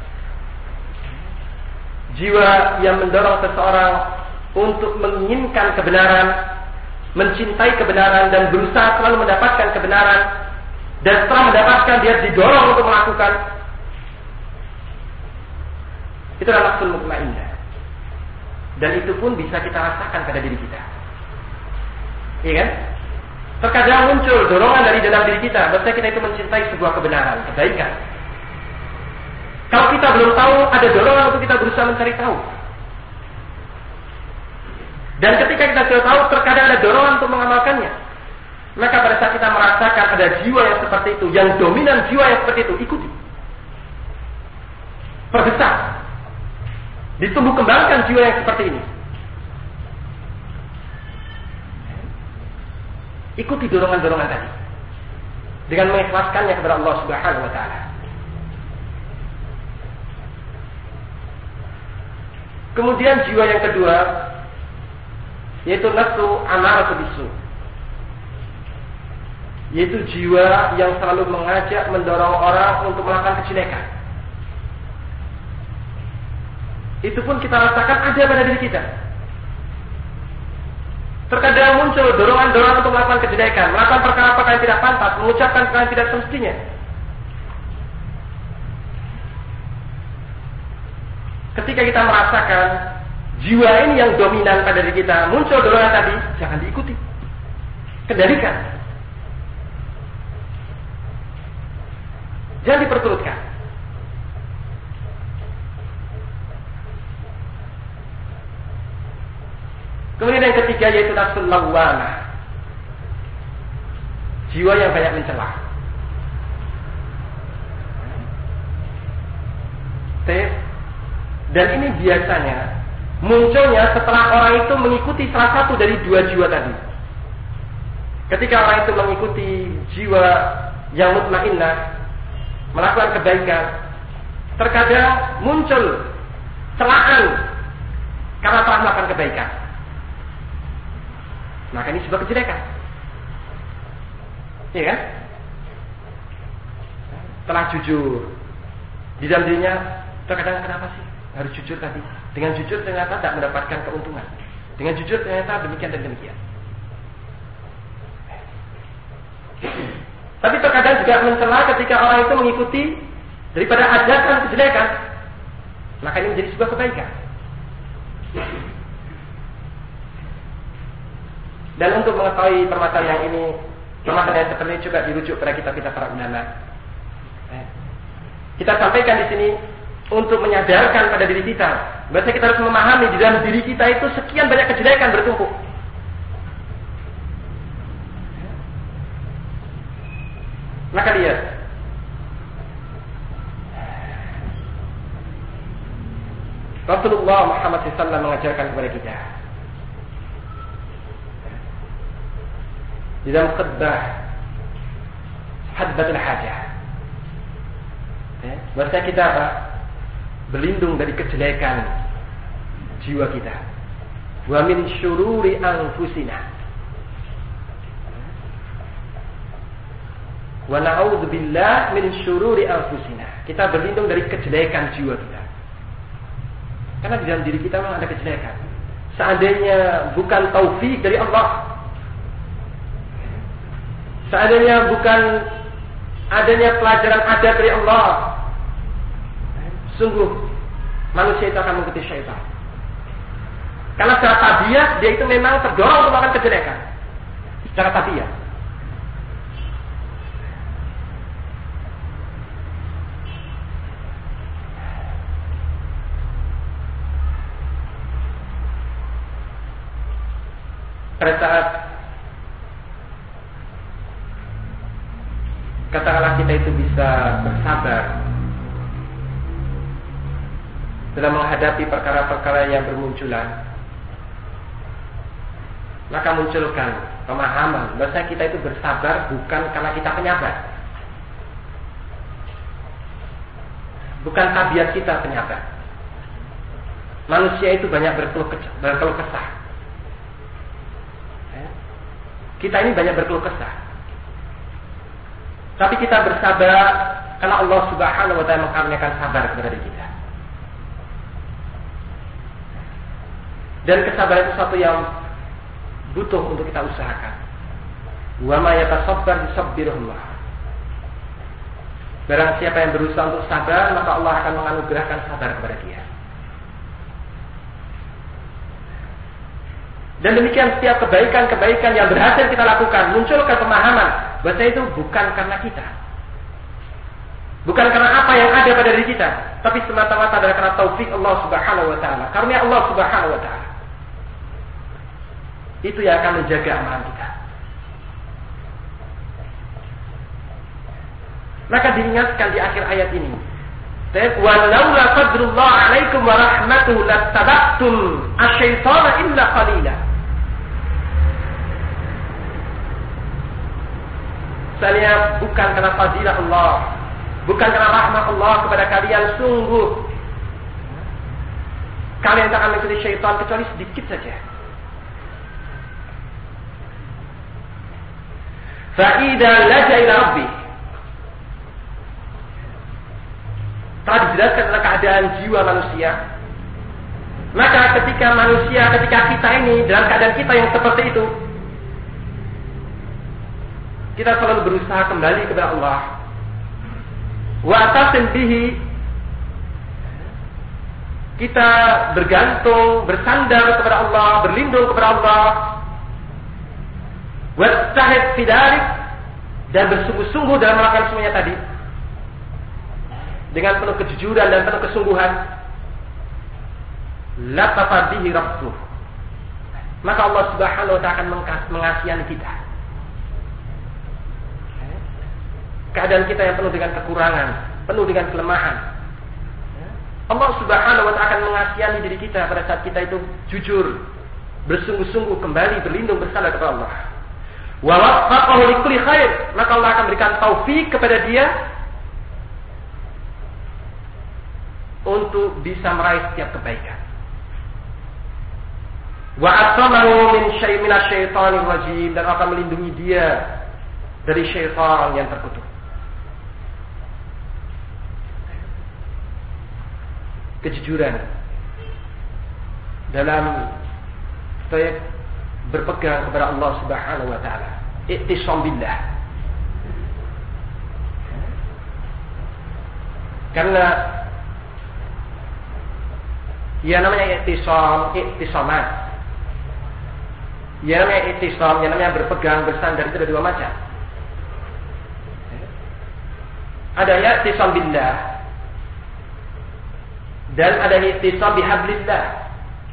jiwa yang mendorong seseorang untuk menginginkan kebenaran, mencintai kebenaran dan berusaha selalu mendapatkan kebenaran, dan setelah mendapatkan dia didorong untuk melakukan. Itu adalah nafsul mutmainnah, dan itu pun bisa kita rasakan pada diri kita. Iya kan? Terkadang muncul dorongan dari dalam diri kita, bahwa kita itu mencintai sebuah kebenaran, kebaikan. Kalau kita belum tahu, ada dorongan untuk kita berusaha mencari tahu. Dan ketika kita sudah tahu, terkadang ada dorongan untuk mengamalkannya. Maka pada saat kita merasakan ada jiwa yang seperti itu, yang dominan jiwa yang seperti itu, ikuti. Perbesar. Ditumbuh kembangkan jiwa yang seperti ini. Ikuti dorongan-dorongan tadi. Dengan mengikhlaskannya kepada Allah Subhanahu wa taala. Kemudian jiwa yang kedua, yaitu nafsu amaratu bisu, yaitu jiwa yang selalu mengajak, mendorong orang untuk melakukan kejelekan. Itu pun kita rasakan ada pada diri kita. Terkadang muncul dorongan-dorongan untuk melakukan kejelekan, melakukan perkara-perkara yang tidak pantas, mengucapkan perkara yang tidak semestinya. Ketika kita merasakan jiwa ini yang dominan pada diri kita, muncul dorongan tadi, jangan diikuti. Kendalikan. Jangan diperturutkan. Kemudian yang ketiga yaitu nafsul lawwamah. Jiwa yang banyak mencela. Dan ini biasanya munculnya setelah orang itu mengikuti salah satu dari dua jiwa tadi. Ketika orang itu mengikuti jiwa yang mutmainnah, melakukan kebaikan, terkadang muncul celaan karena telah melakukan kebaikan. Maka ini sebuah kejelekan. Iya kan? Telah jujur di dalam dirinya, terkadang kenapa sih harus jujur tadi? Dengan jujur ternyata tidak mendapatkan keuntungan. Dengan jujur ternyata demikian dan demikian. Tapi terkadang juga mencela ketika orang itu mengikuti daripada ajakan kejelekan. Maka ini menjadi sebuah kebaikan. Dan untuk mengetahui permasalahan yang ini, permasalahan yang seperti ini coba dirujuk pada kitab-kitab para ulama. Kita sampaikan di sini untuk menyadarkan pada diri kita, bahwa kita harus memahami di dalam diri kita itu sekian banyak kejelekan bertumpuk. Maka lihat, Rasulullah Muhammad shallallahu alaihi wasallam mengajarkan kepada kita di dalam khutbah hadbatul hajah, bahwa kita apa? Berlindung dari kejelekan jiwa kita. Wa min syururi anfusina. Wa na'udzu billah min syururi anfusina. Kita berlindung dari kejelekan jiwa kita. Karena di dalam diri kita memang ada kejelekan. Seandainya bukan taufik dari Allah, seandainya bukan adanya pelajaran adab dari Allah, sungguh manusia itu akan mengikuti syaitan. Karena secara tabiat dia itu memang terdorong untuk melakukan kejelekan. Secara tabiat. Pada saat katakanlah kita itu bisa bersabar dalam menghadapi perkara-perkara yang bermunculan, maka munculkan pemahaman bahwa kita itu bersabar bukan karena kita penyabar, bukan tabiat kita penyabar. Manusia itu banyak berkeluh kesah. Kita ini banyak berkeluh kesah. Tapi kita bersabar karena Allah Subhanahu wa taala mengaruniakan sabar kepada diri kita. Dan kesabaran itu sesuatu yang butuh untuk kita usahakan. Wa ma yatasabbar yusabbirullah. Barang siapa yang berusaha untuk sabar, maka Allah akan menganugerahkan sabar kepada dia. Dan demikian setiap kebaikan-kebaikan yang berhasil kita lakukan, munculkan pemahaman bahwa itu bukan karena kita, bukan karena apa yang ada pada diri kita, tapi semata-mata adalah karena taufik Allah Subhanahu wa taala, karunia Allah Subhanahu wa taala. Itu yang akan menjaga amalan kita. Maka diingatkan di akhir ayat ini, walaula fadlullah 'alaikum wa rahmatuhu lattaba'tum asy-syaitana illa qalila. Saya bukan karena fadilah Allah, bukan karena rahmat Allah kepada kalian, sungguh kalian tak akan mengikuti syaitan kecuali sedikit saja. Fa'idha laja ila rabbi. Telah dijelaskan tentang keadaan jiwa manusia. Maka ketika manusia, ketika kita ini dalam keadaan kita yang seperti itu, kita selalu berusaha kembali kepada Allah. Wa atasim bihi, kita bergantung, bersandar kepada Allah, berlindung kepada Allah. Wastahid fi dzalik, dan bersungguh-sungguh dalam melakukan semuanya tadi dengan penuh kejujuran dan penuh kesungguhan. Latafa bihi rabbuh, maka Allah Subhanahu wa ta'ala akan mengasihani kita. Keadaan kita yang penuh dengan kekurangan, penuh dengan kelemahan, Allah Subhanahu wa ta'ala akan mengasihani diri kita pada saat kita itu jujur, bersungguh-sungguh kembali berlindung bersandar kepada Allah. Wa waffaqahu likulli khair, maka Allah akan berikan taufik kepada dia untuk bisa meraih setiap kebaikan. Wa asamahu min syai' minasyaitonir rajim, dan akan melindungi dia dari syaitan yang terkutuk. Kejujuran dalam berpegang kepada Allah Subhanahu wa ta'ala, i'tisam billah. Karena ya namanya i'tisam, i'tisamat. Ya namanya i'tisam, ya namanya berpegang, bersandar, itu ada dua macam. Ada i'tisam billah dan ada i'tisam bihablillah.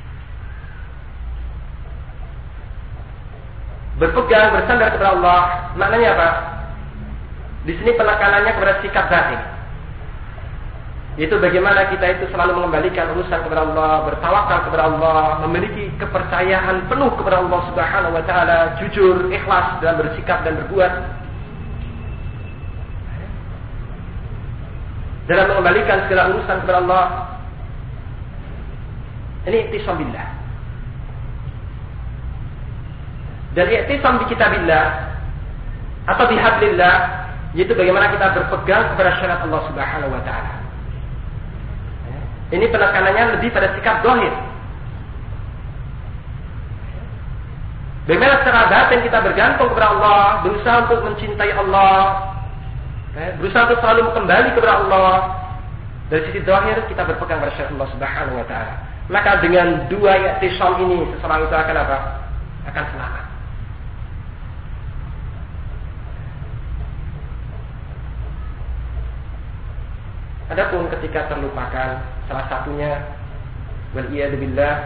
Berpegang, bersandar kepada Allah, maknanya apa? Di sini penekanannya kepada sikap zahir, yaitu bagaimana kita itu selalu mengembalikan urusan kepada Allah, bertawakal kepada Allah, memiliki kepercayaan penuh kepada Allah Subhanahu wa ta'ala, jujur, ikhlas dalam bersikap dan berbuat, dalam mengembalikan segala urusan kepada Allah. Ini i'tisam billah. Dan i'tisam bi kitabillah atau bihablillah, yaitu bagaimana kita berpegang kepada syariat Allah Subhanahu wa ta'ala. Ini penekanannya lebih pada sikap zahir. Bagaimana secara batin kita bergantung kepada Allah, berusaha untuk mencintai Allah, berusaha untuk selalu kembali kepada Allah. Dari sisi zahir kita berpegang pada syariat Allah Subhanahu wa ta'ala. Maka dengan dua i'tisam ini, seseorang itu akan apa? Akan selamat. Adapun ketika terlupakan salah satunya, wal-iyadu billah,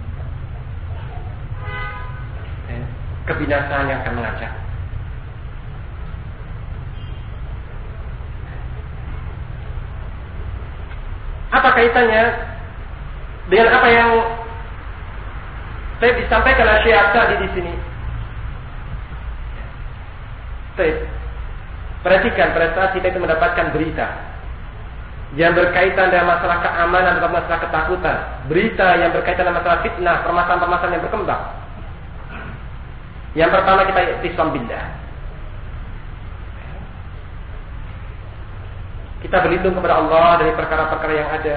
kebinasaan yang akan mengacak. Apa kaitannya dengan apa yang saya disampaikan oleh Syekh Sa'di di sini? Baik, perhatikan pada saat kita itu mendapatkan berita yang berkaitan dengan masalah keamanan atau masalah ketakutan, berita yang berkaitan dengan masalah fitnah, permasalahan-permasalahan yang berkembang. Yang pertama kita i'tisam billah. Kita berlindung kepada Allah dari perkara-perkara yang ada.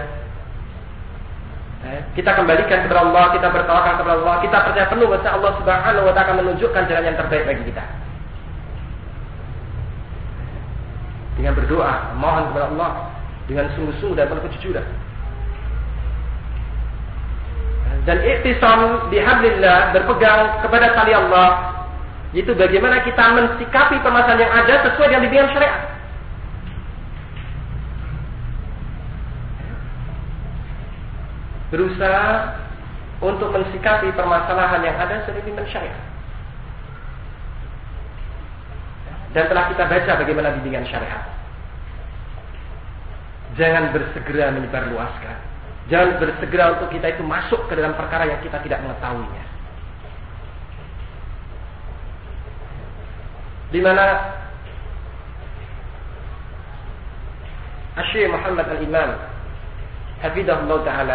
Kita kembalikan kepada Allah, kita bertawakal kepada Allah, kita percaya penuh bahwa Allah Subhanahu wa ta'ala akan menunjukkan jalan yang terbaik bagi kita. Dengan berdoa, mohon kepada Allah dengan sungguh-sungguh dan penuh kejujuran. Dan i'tisam bihablillah, berpegang kepada tali Allah, yaitu bagaimana kita mensikapi permasalahan yang ada sesuai dengan bimbingan syariat. Berusaha untuk mensikapi permasalahan yang ada sesuai dengan syariat. Dan telah kita baca bagaimana bimbingan syariat. Jangan bersegera menyebarluaskan. Jangan bersegera untuk kita itu masuk ke dalam perkara yang kita tidak mengetahuinya. Di mana Asy-Syaikh Muhammad Al-Imam hafizahullah taala,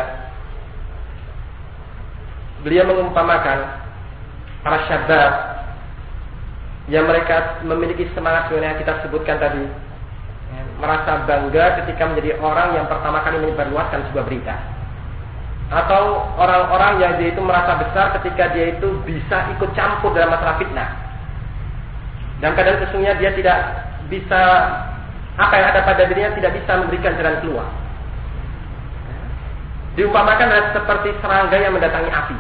beliau mengumpamakan para syabab yang mereka memiliki semangat yang kita sebutkan tadi, merasa bangga ketika menjadi orang yang pertama kali menyebarluaskan sebuah berita, atau orang-orang yang dia itu merasa besar ketika dia itu bisa ikut campur dalam masalah fitnah, dan kadang sesungguhnya dia tidak bisa, apa yang ada pada dirinya tidak bisa memberikan jalan keluar. Diumpamakan adalah seperti serangga yang mendatangi api.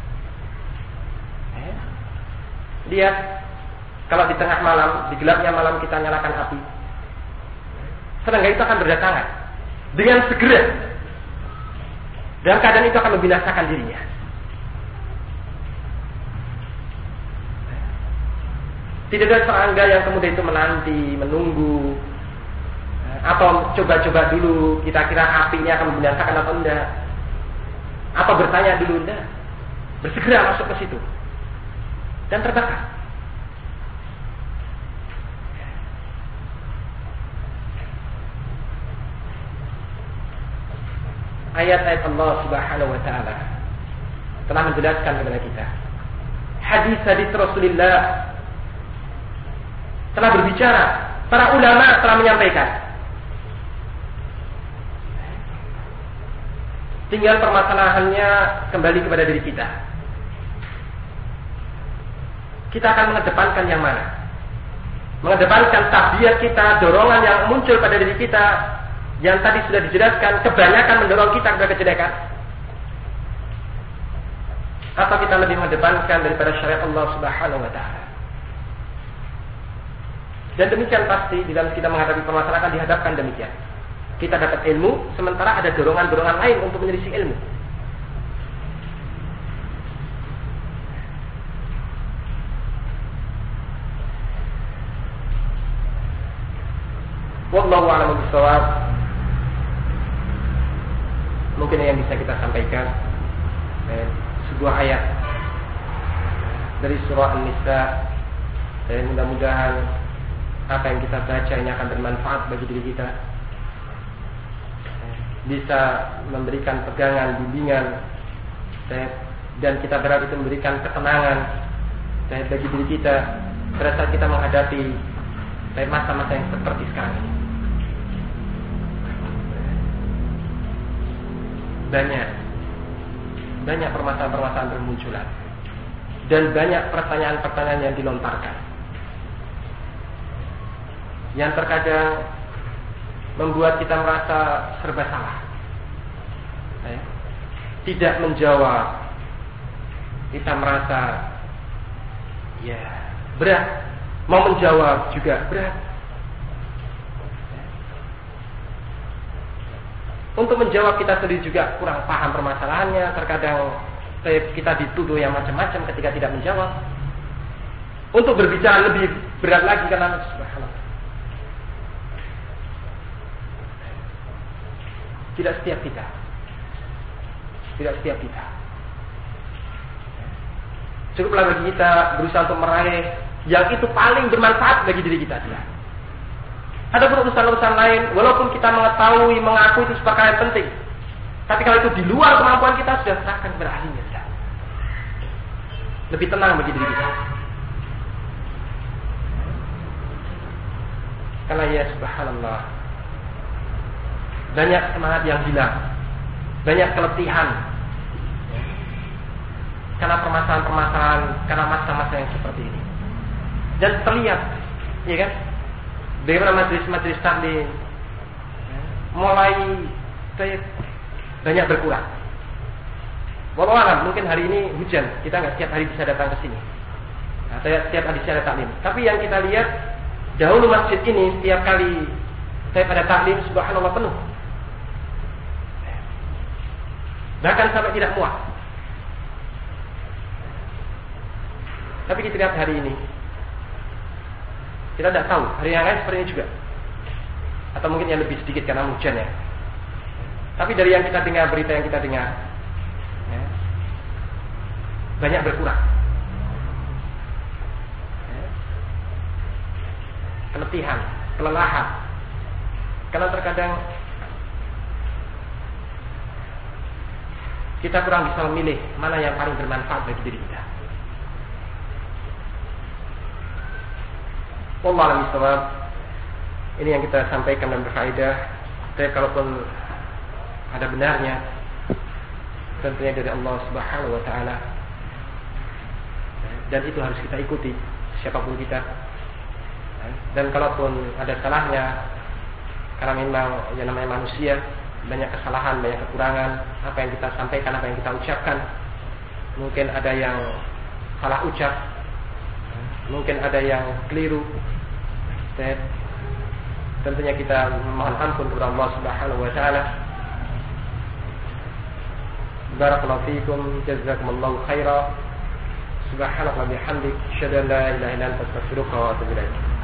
Lihat, kalau di tengah malam, di gelapnya malam kita nyalakan api, serangga itu akan berdatangan dengan segera. Dan keadaan itu akan membinasakan dirinya. Tidak ada serangga yang kemudian itu menanti, menunggu, atau coba-coba dulu kira-kira apinya akan membinasakan atau enggak, atau bertanya dulu, enggak, bersegera masuk ke situ dan terbakar. Ayat-ayat Allah Subhanahu wa taala telah menjelaskan kepada kita. Hadis-hadis Rasulullah telah berbicara, para ulama telah menyampaikan. Tinggal permasalahannya kembali kepada diri kita. Kita akan mengedepankan yang mana? Mengedepankan tabiat kita, dorongan yang muncul pada diri kita, yang tadi sudah dijelaskan, kebanyakan mendorong kita kepada kejelekan, atau kita lebih mengedepankan daripada syariat Allah Subhanahu wa taala. Dan demikian pasti di dalam kita menghadapi permasalahan dihadapkan demikian. Kita dapat ilmu, sementara ada dorongan-dorongan lain untuk menyelisih ilmu. Wallahu a'lam bishawab. Mungkin yang bisa kita sampaikan eh, sebuah ayat dari surah An-Nisa. Eh, mudah-mudahan apa yang kita baca ini akan bermanfaat bagi diri kita, bisa memberikan pegangan, bimbingan, dan kita berharap itu memberikan ketenangan bagi diri kita pada saat kita menghadapi masa-masa yang seperti sekarang ini. Banyak banyak permasalahan-permasalahan bermunculan dan banyak pertanyaan-pertanyaan yang dilontarkan, yang terkadang membuat kita merasa serba salah, eh? tidak menjawab. Kita merasa ya berat, mau menjawab juga berat. Untuk menjawab kita sendiri juga kurang paham permasalahannya. Terkadang kita dituduh yang macam-macam ketika tidak menjawab. Untuk berbicara lebih berat lagi karena subhanallah, Tidak setiap kita Tidak setiap kita Cukuplah bagi kita berusaha untuk meraih yang itu paling bermanfaat bagi diri kita. Ada pun urusan-urusan lain, walaupun kita mengetahui, mengaku itu perkara yang penting, tapi kalau itu di luar kemampuan kita, sudah serahkan kepada ahlinya. Lebih tenang bagi diri kita. Karena ya subhanallah, banyak semangat yang hilang, banyak keletihan karena permasalahan-permasalahan, karena masa-masa yang seperti ini. Dan terlihat, ya kan, bagaimana majelis-majelis taklim mulai banyak berkurang. Walau alam, mungkin hari ini hujan, kita nggak setiap hari bisa datang ke sini. Nah, setiap hari bisa ada taklim. Tapi yang kita lihat, dahulu masjid ini setiap kali saya pada taklim, subhanallah penuh. Bahkan sampai tidak muat. Tapi kita lihat hari ini, kita tidak tahu hari yang lain seperti ini juga, atau mungkin yang lebih sedikit karena hujan ya. Tapi dari yang kita dengar, berita yang kita dengar, ya, banyak berkurang. Ya. Keletihan, kelelahan. Karena terkadang kita kurang bisa memilih mana yang paling bermanfaat bagi diri kita. Wallahu a'lam bishawab. Ini yang kita sampaikan dan berfaedah. Tapi kalaupun ada benarnya, tentunya dari Allah Subhanahu wa taala. Dan itu harus kita ikuti siapapun kita. Dan kalaupun ada salahnya, karena memang yang namanya manusia, banyak kesalahan, banyak kekurangan, apa yang kita sampaikan, apa yang kita ucapkan, mungkin ada yang salah ucap, mungkin ada yang keliru. Tentunya kita mohon ampun kepada Allah Subhanahu wa taala. Barakallahu fiikum, jazakumullahu khairan. Subhanallah wa bihamdik, asyhadu an la ilaha illa anta, astaghfiruka wa atubu ilaik.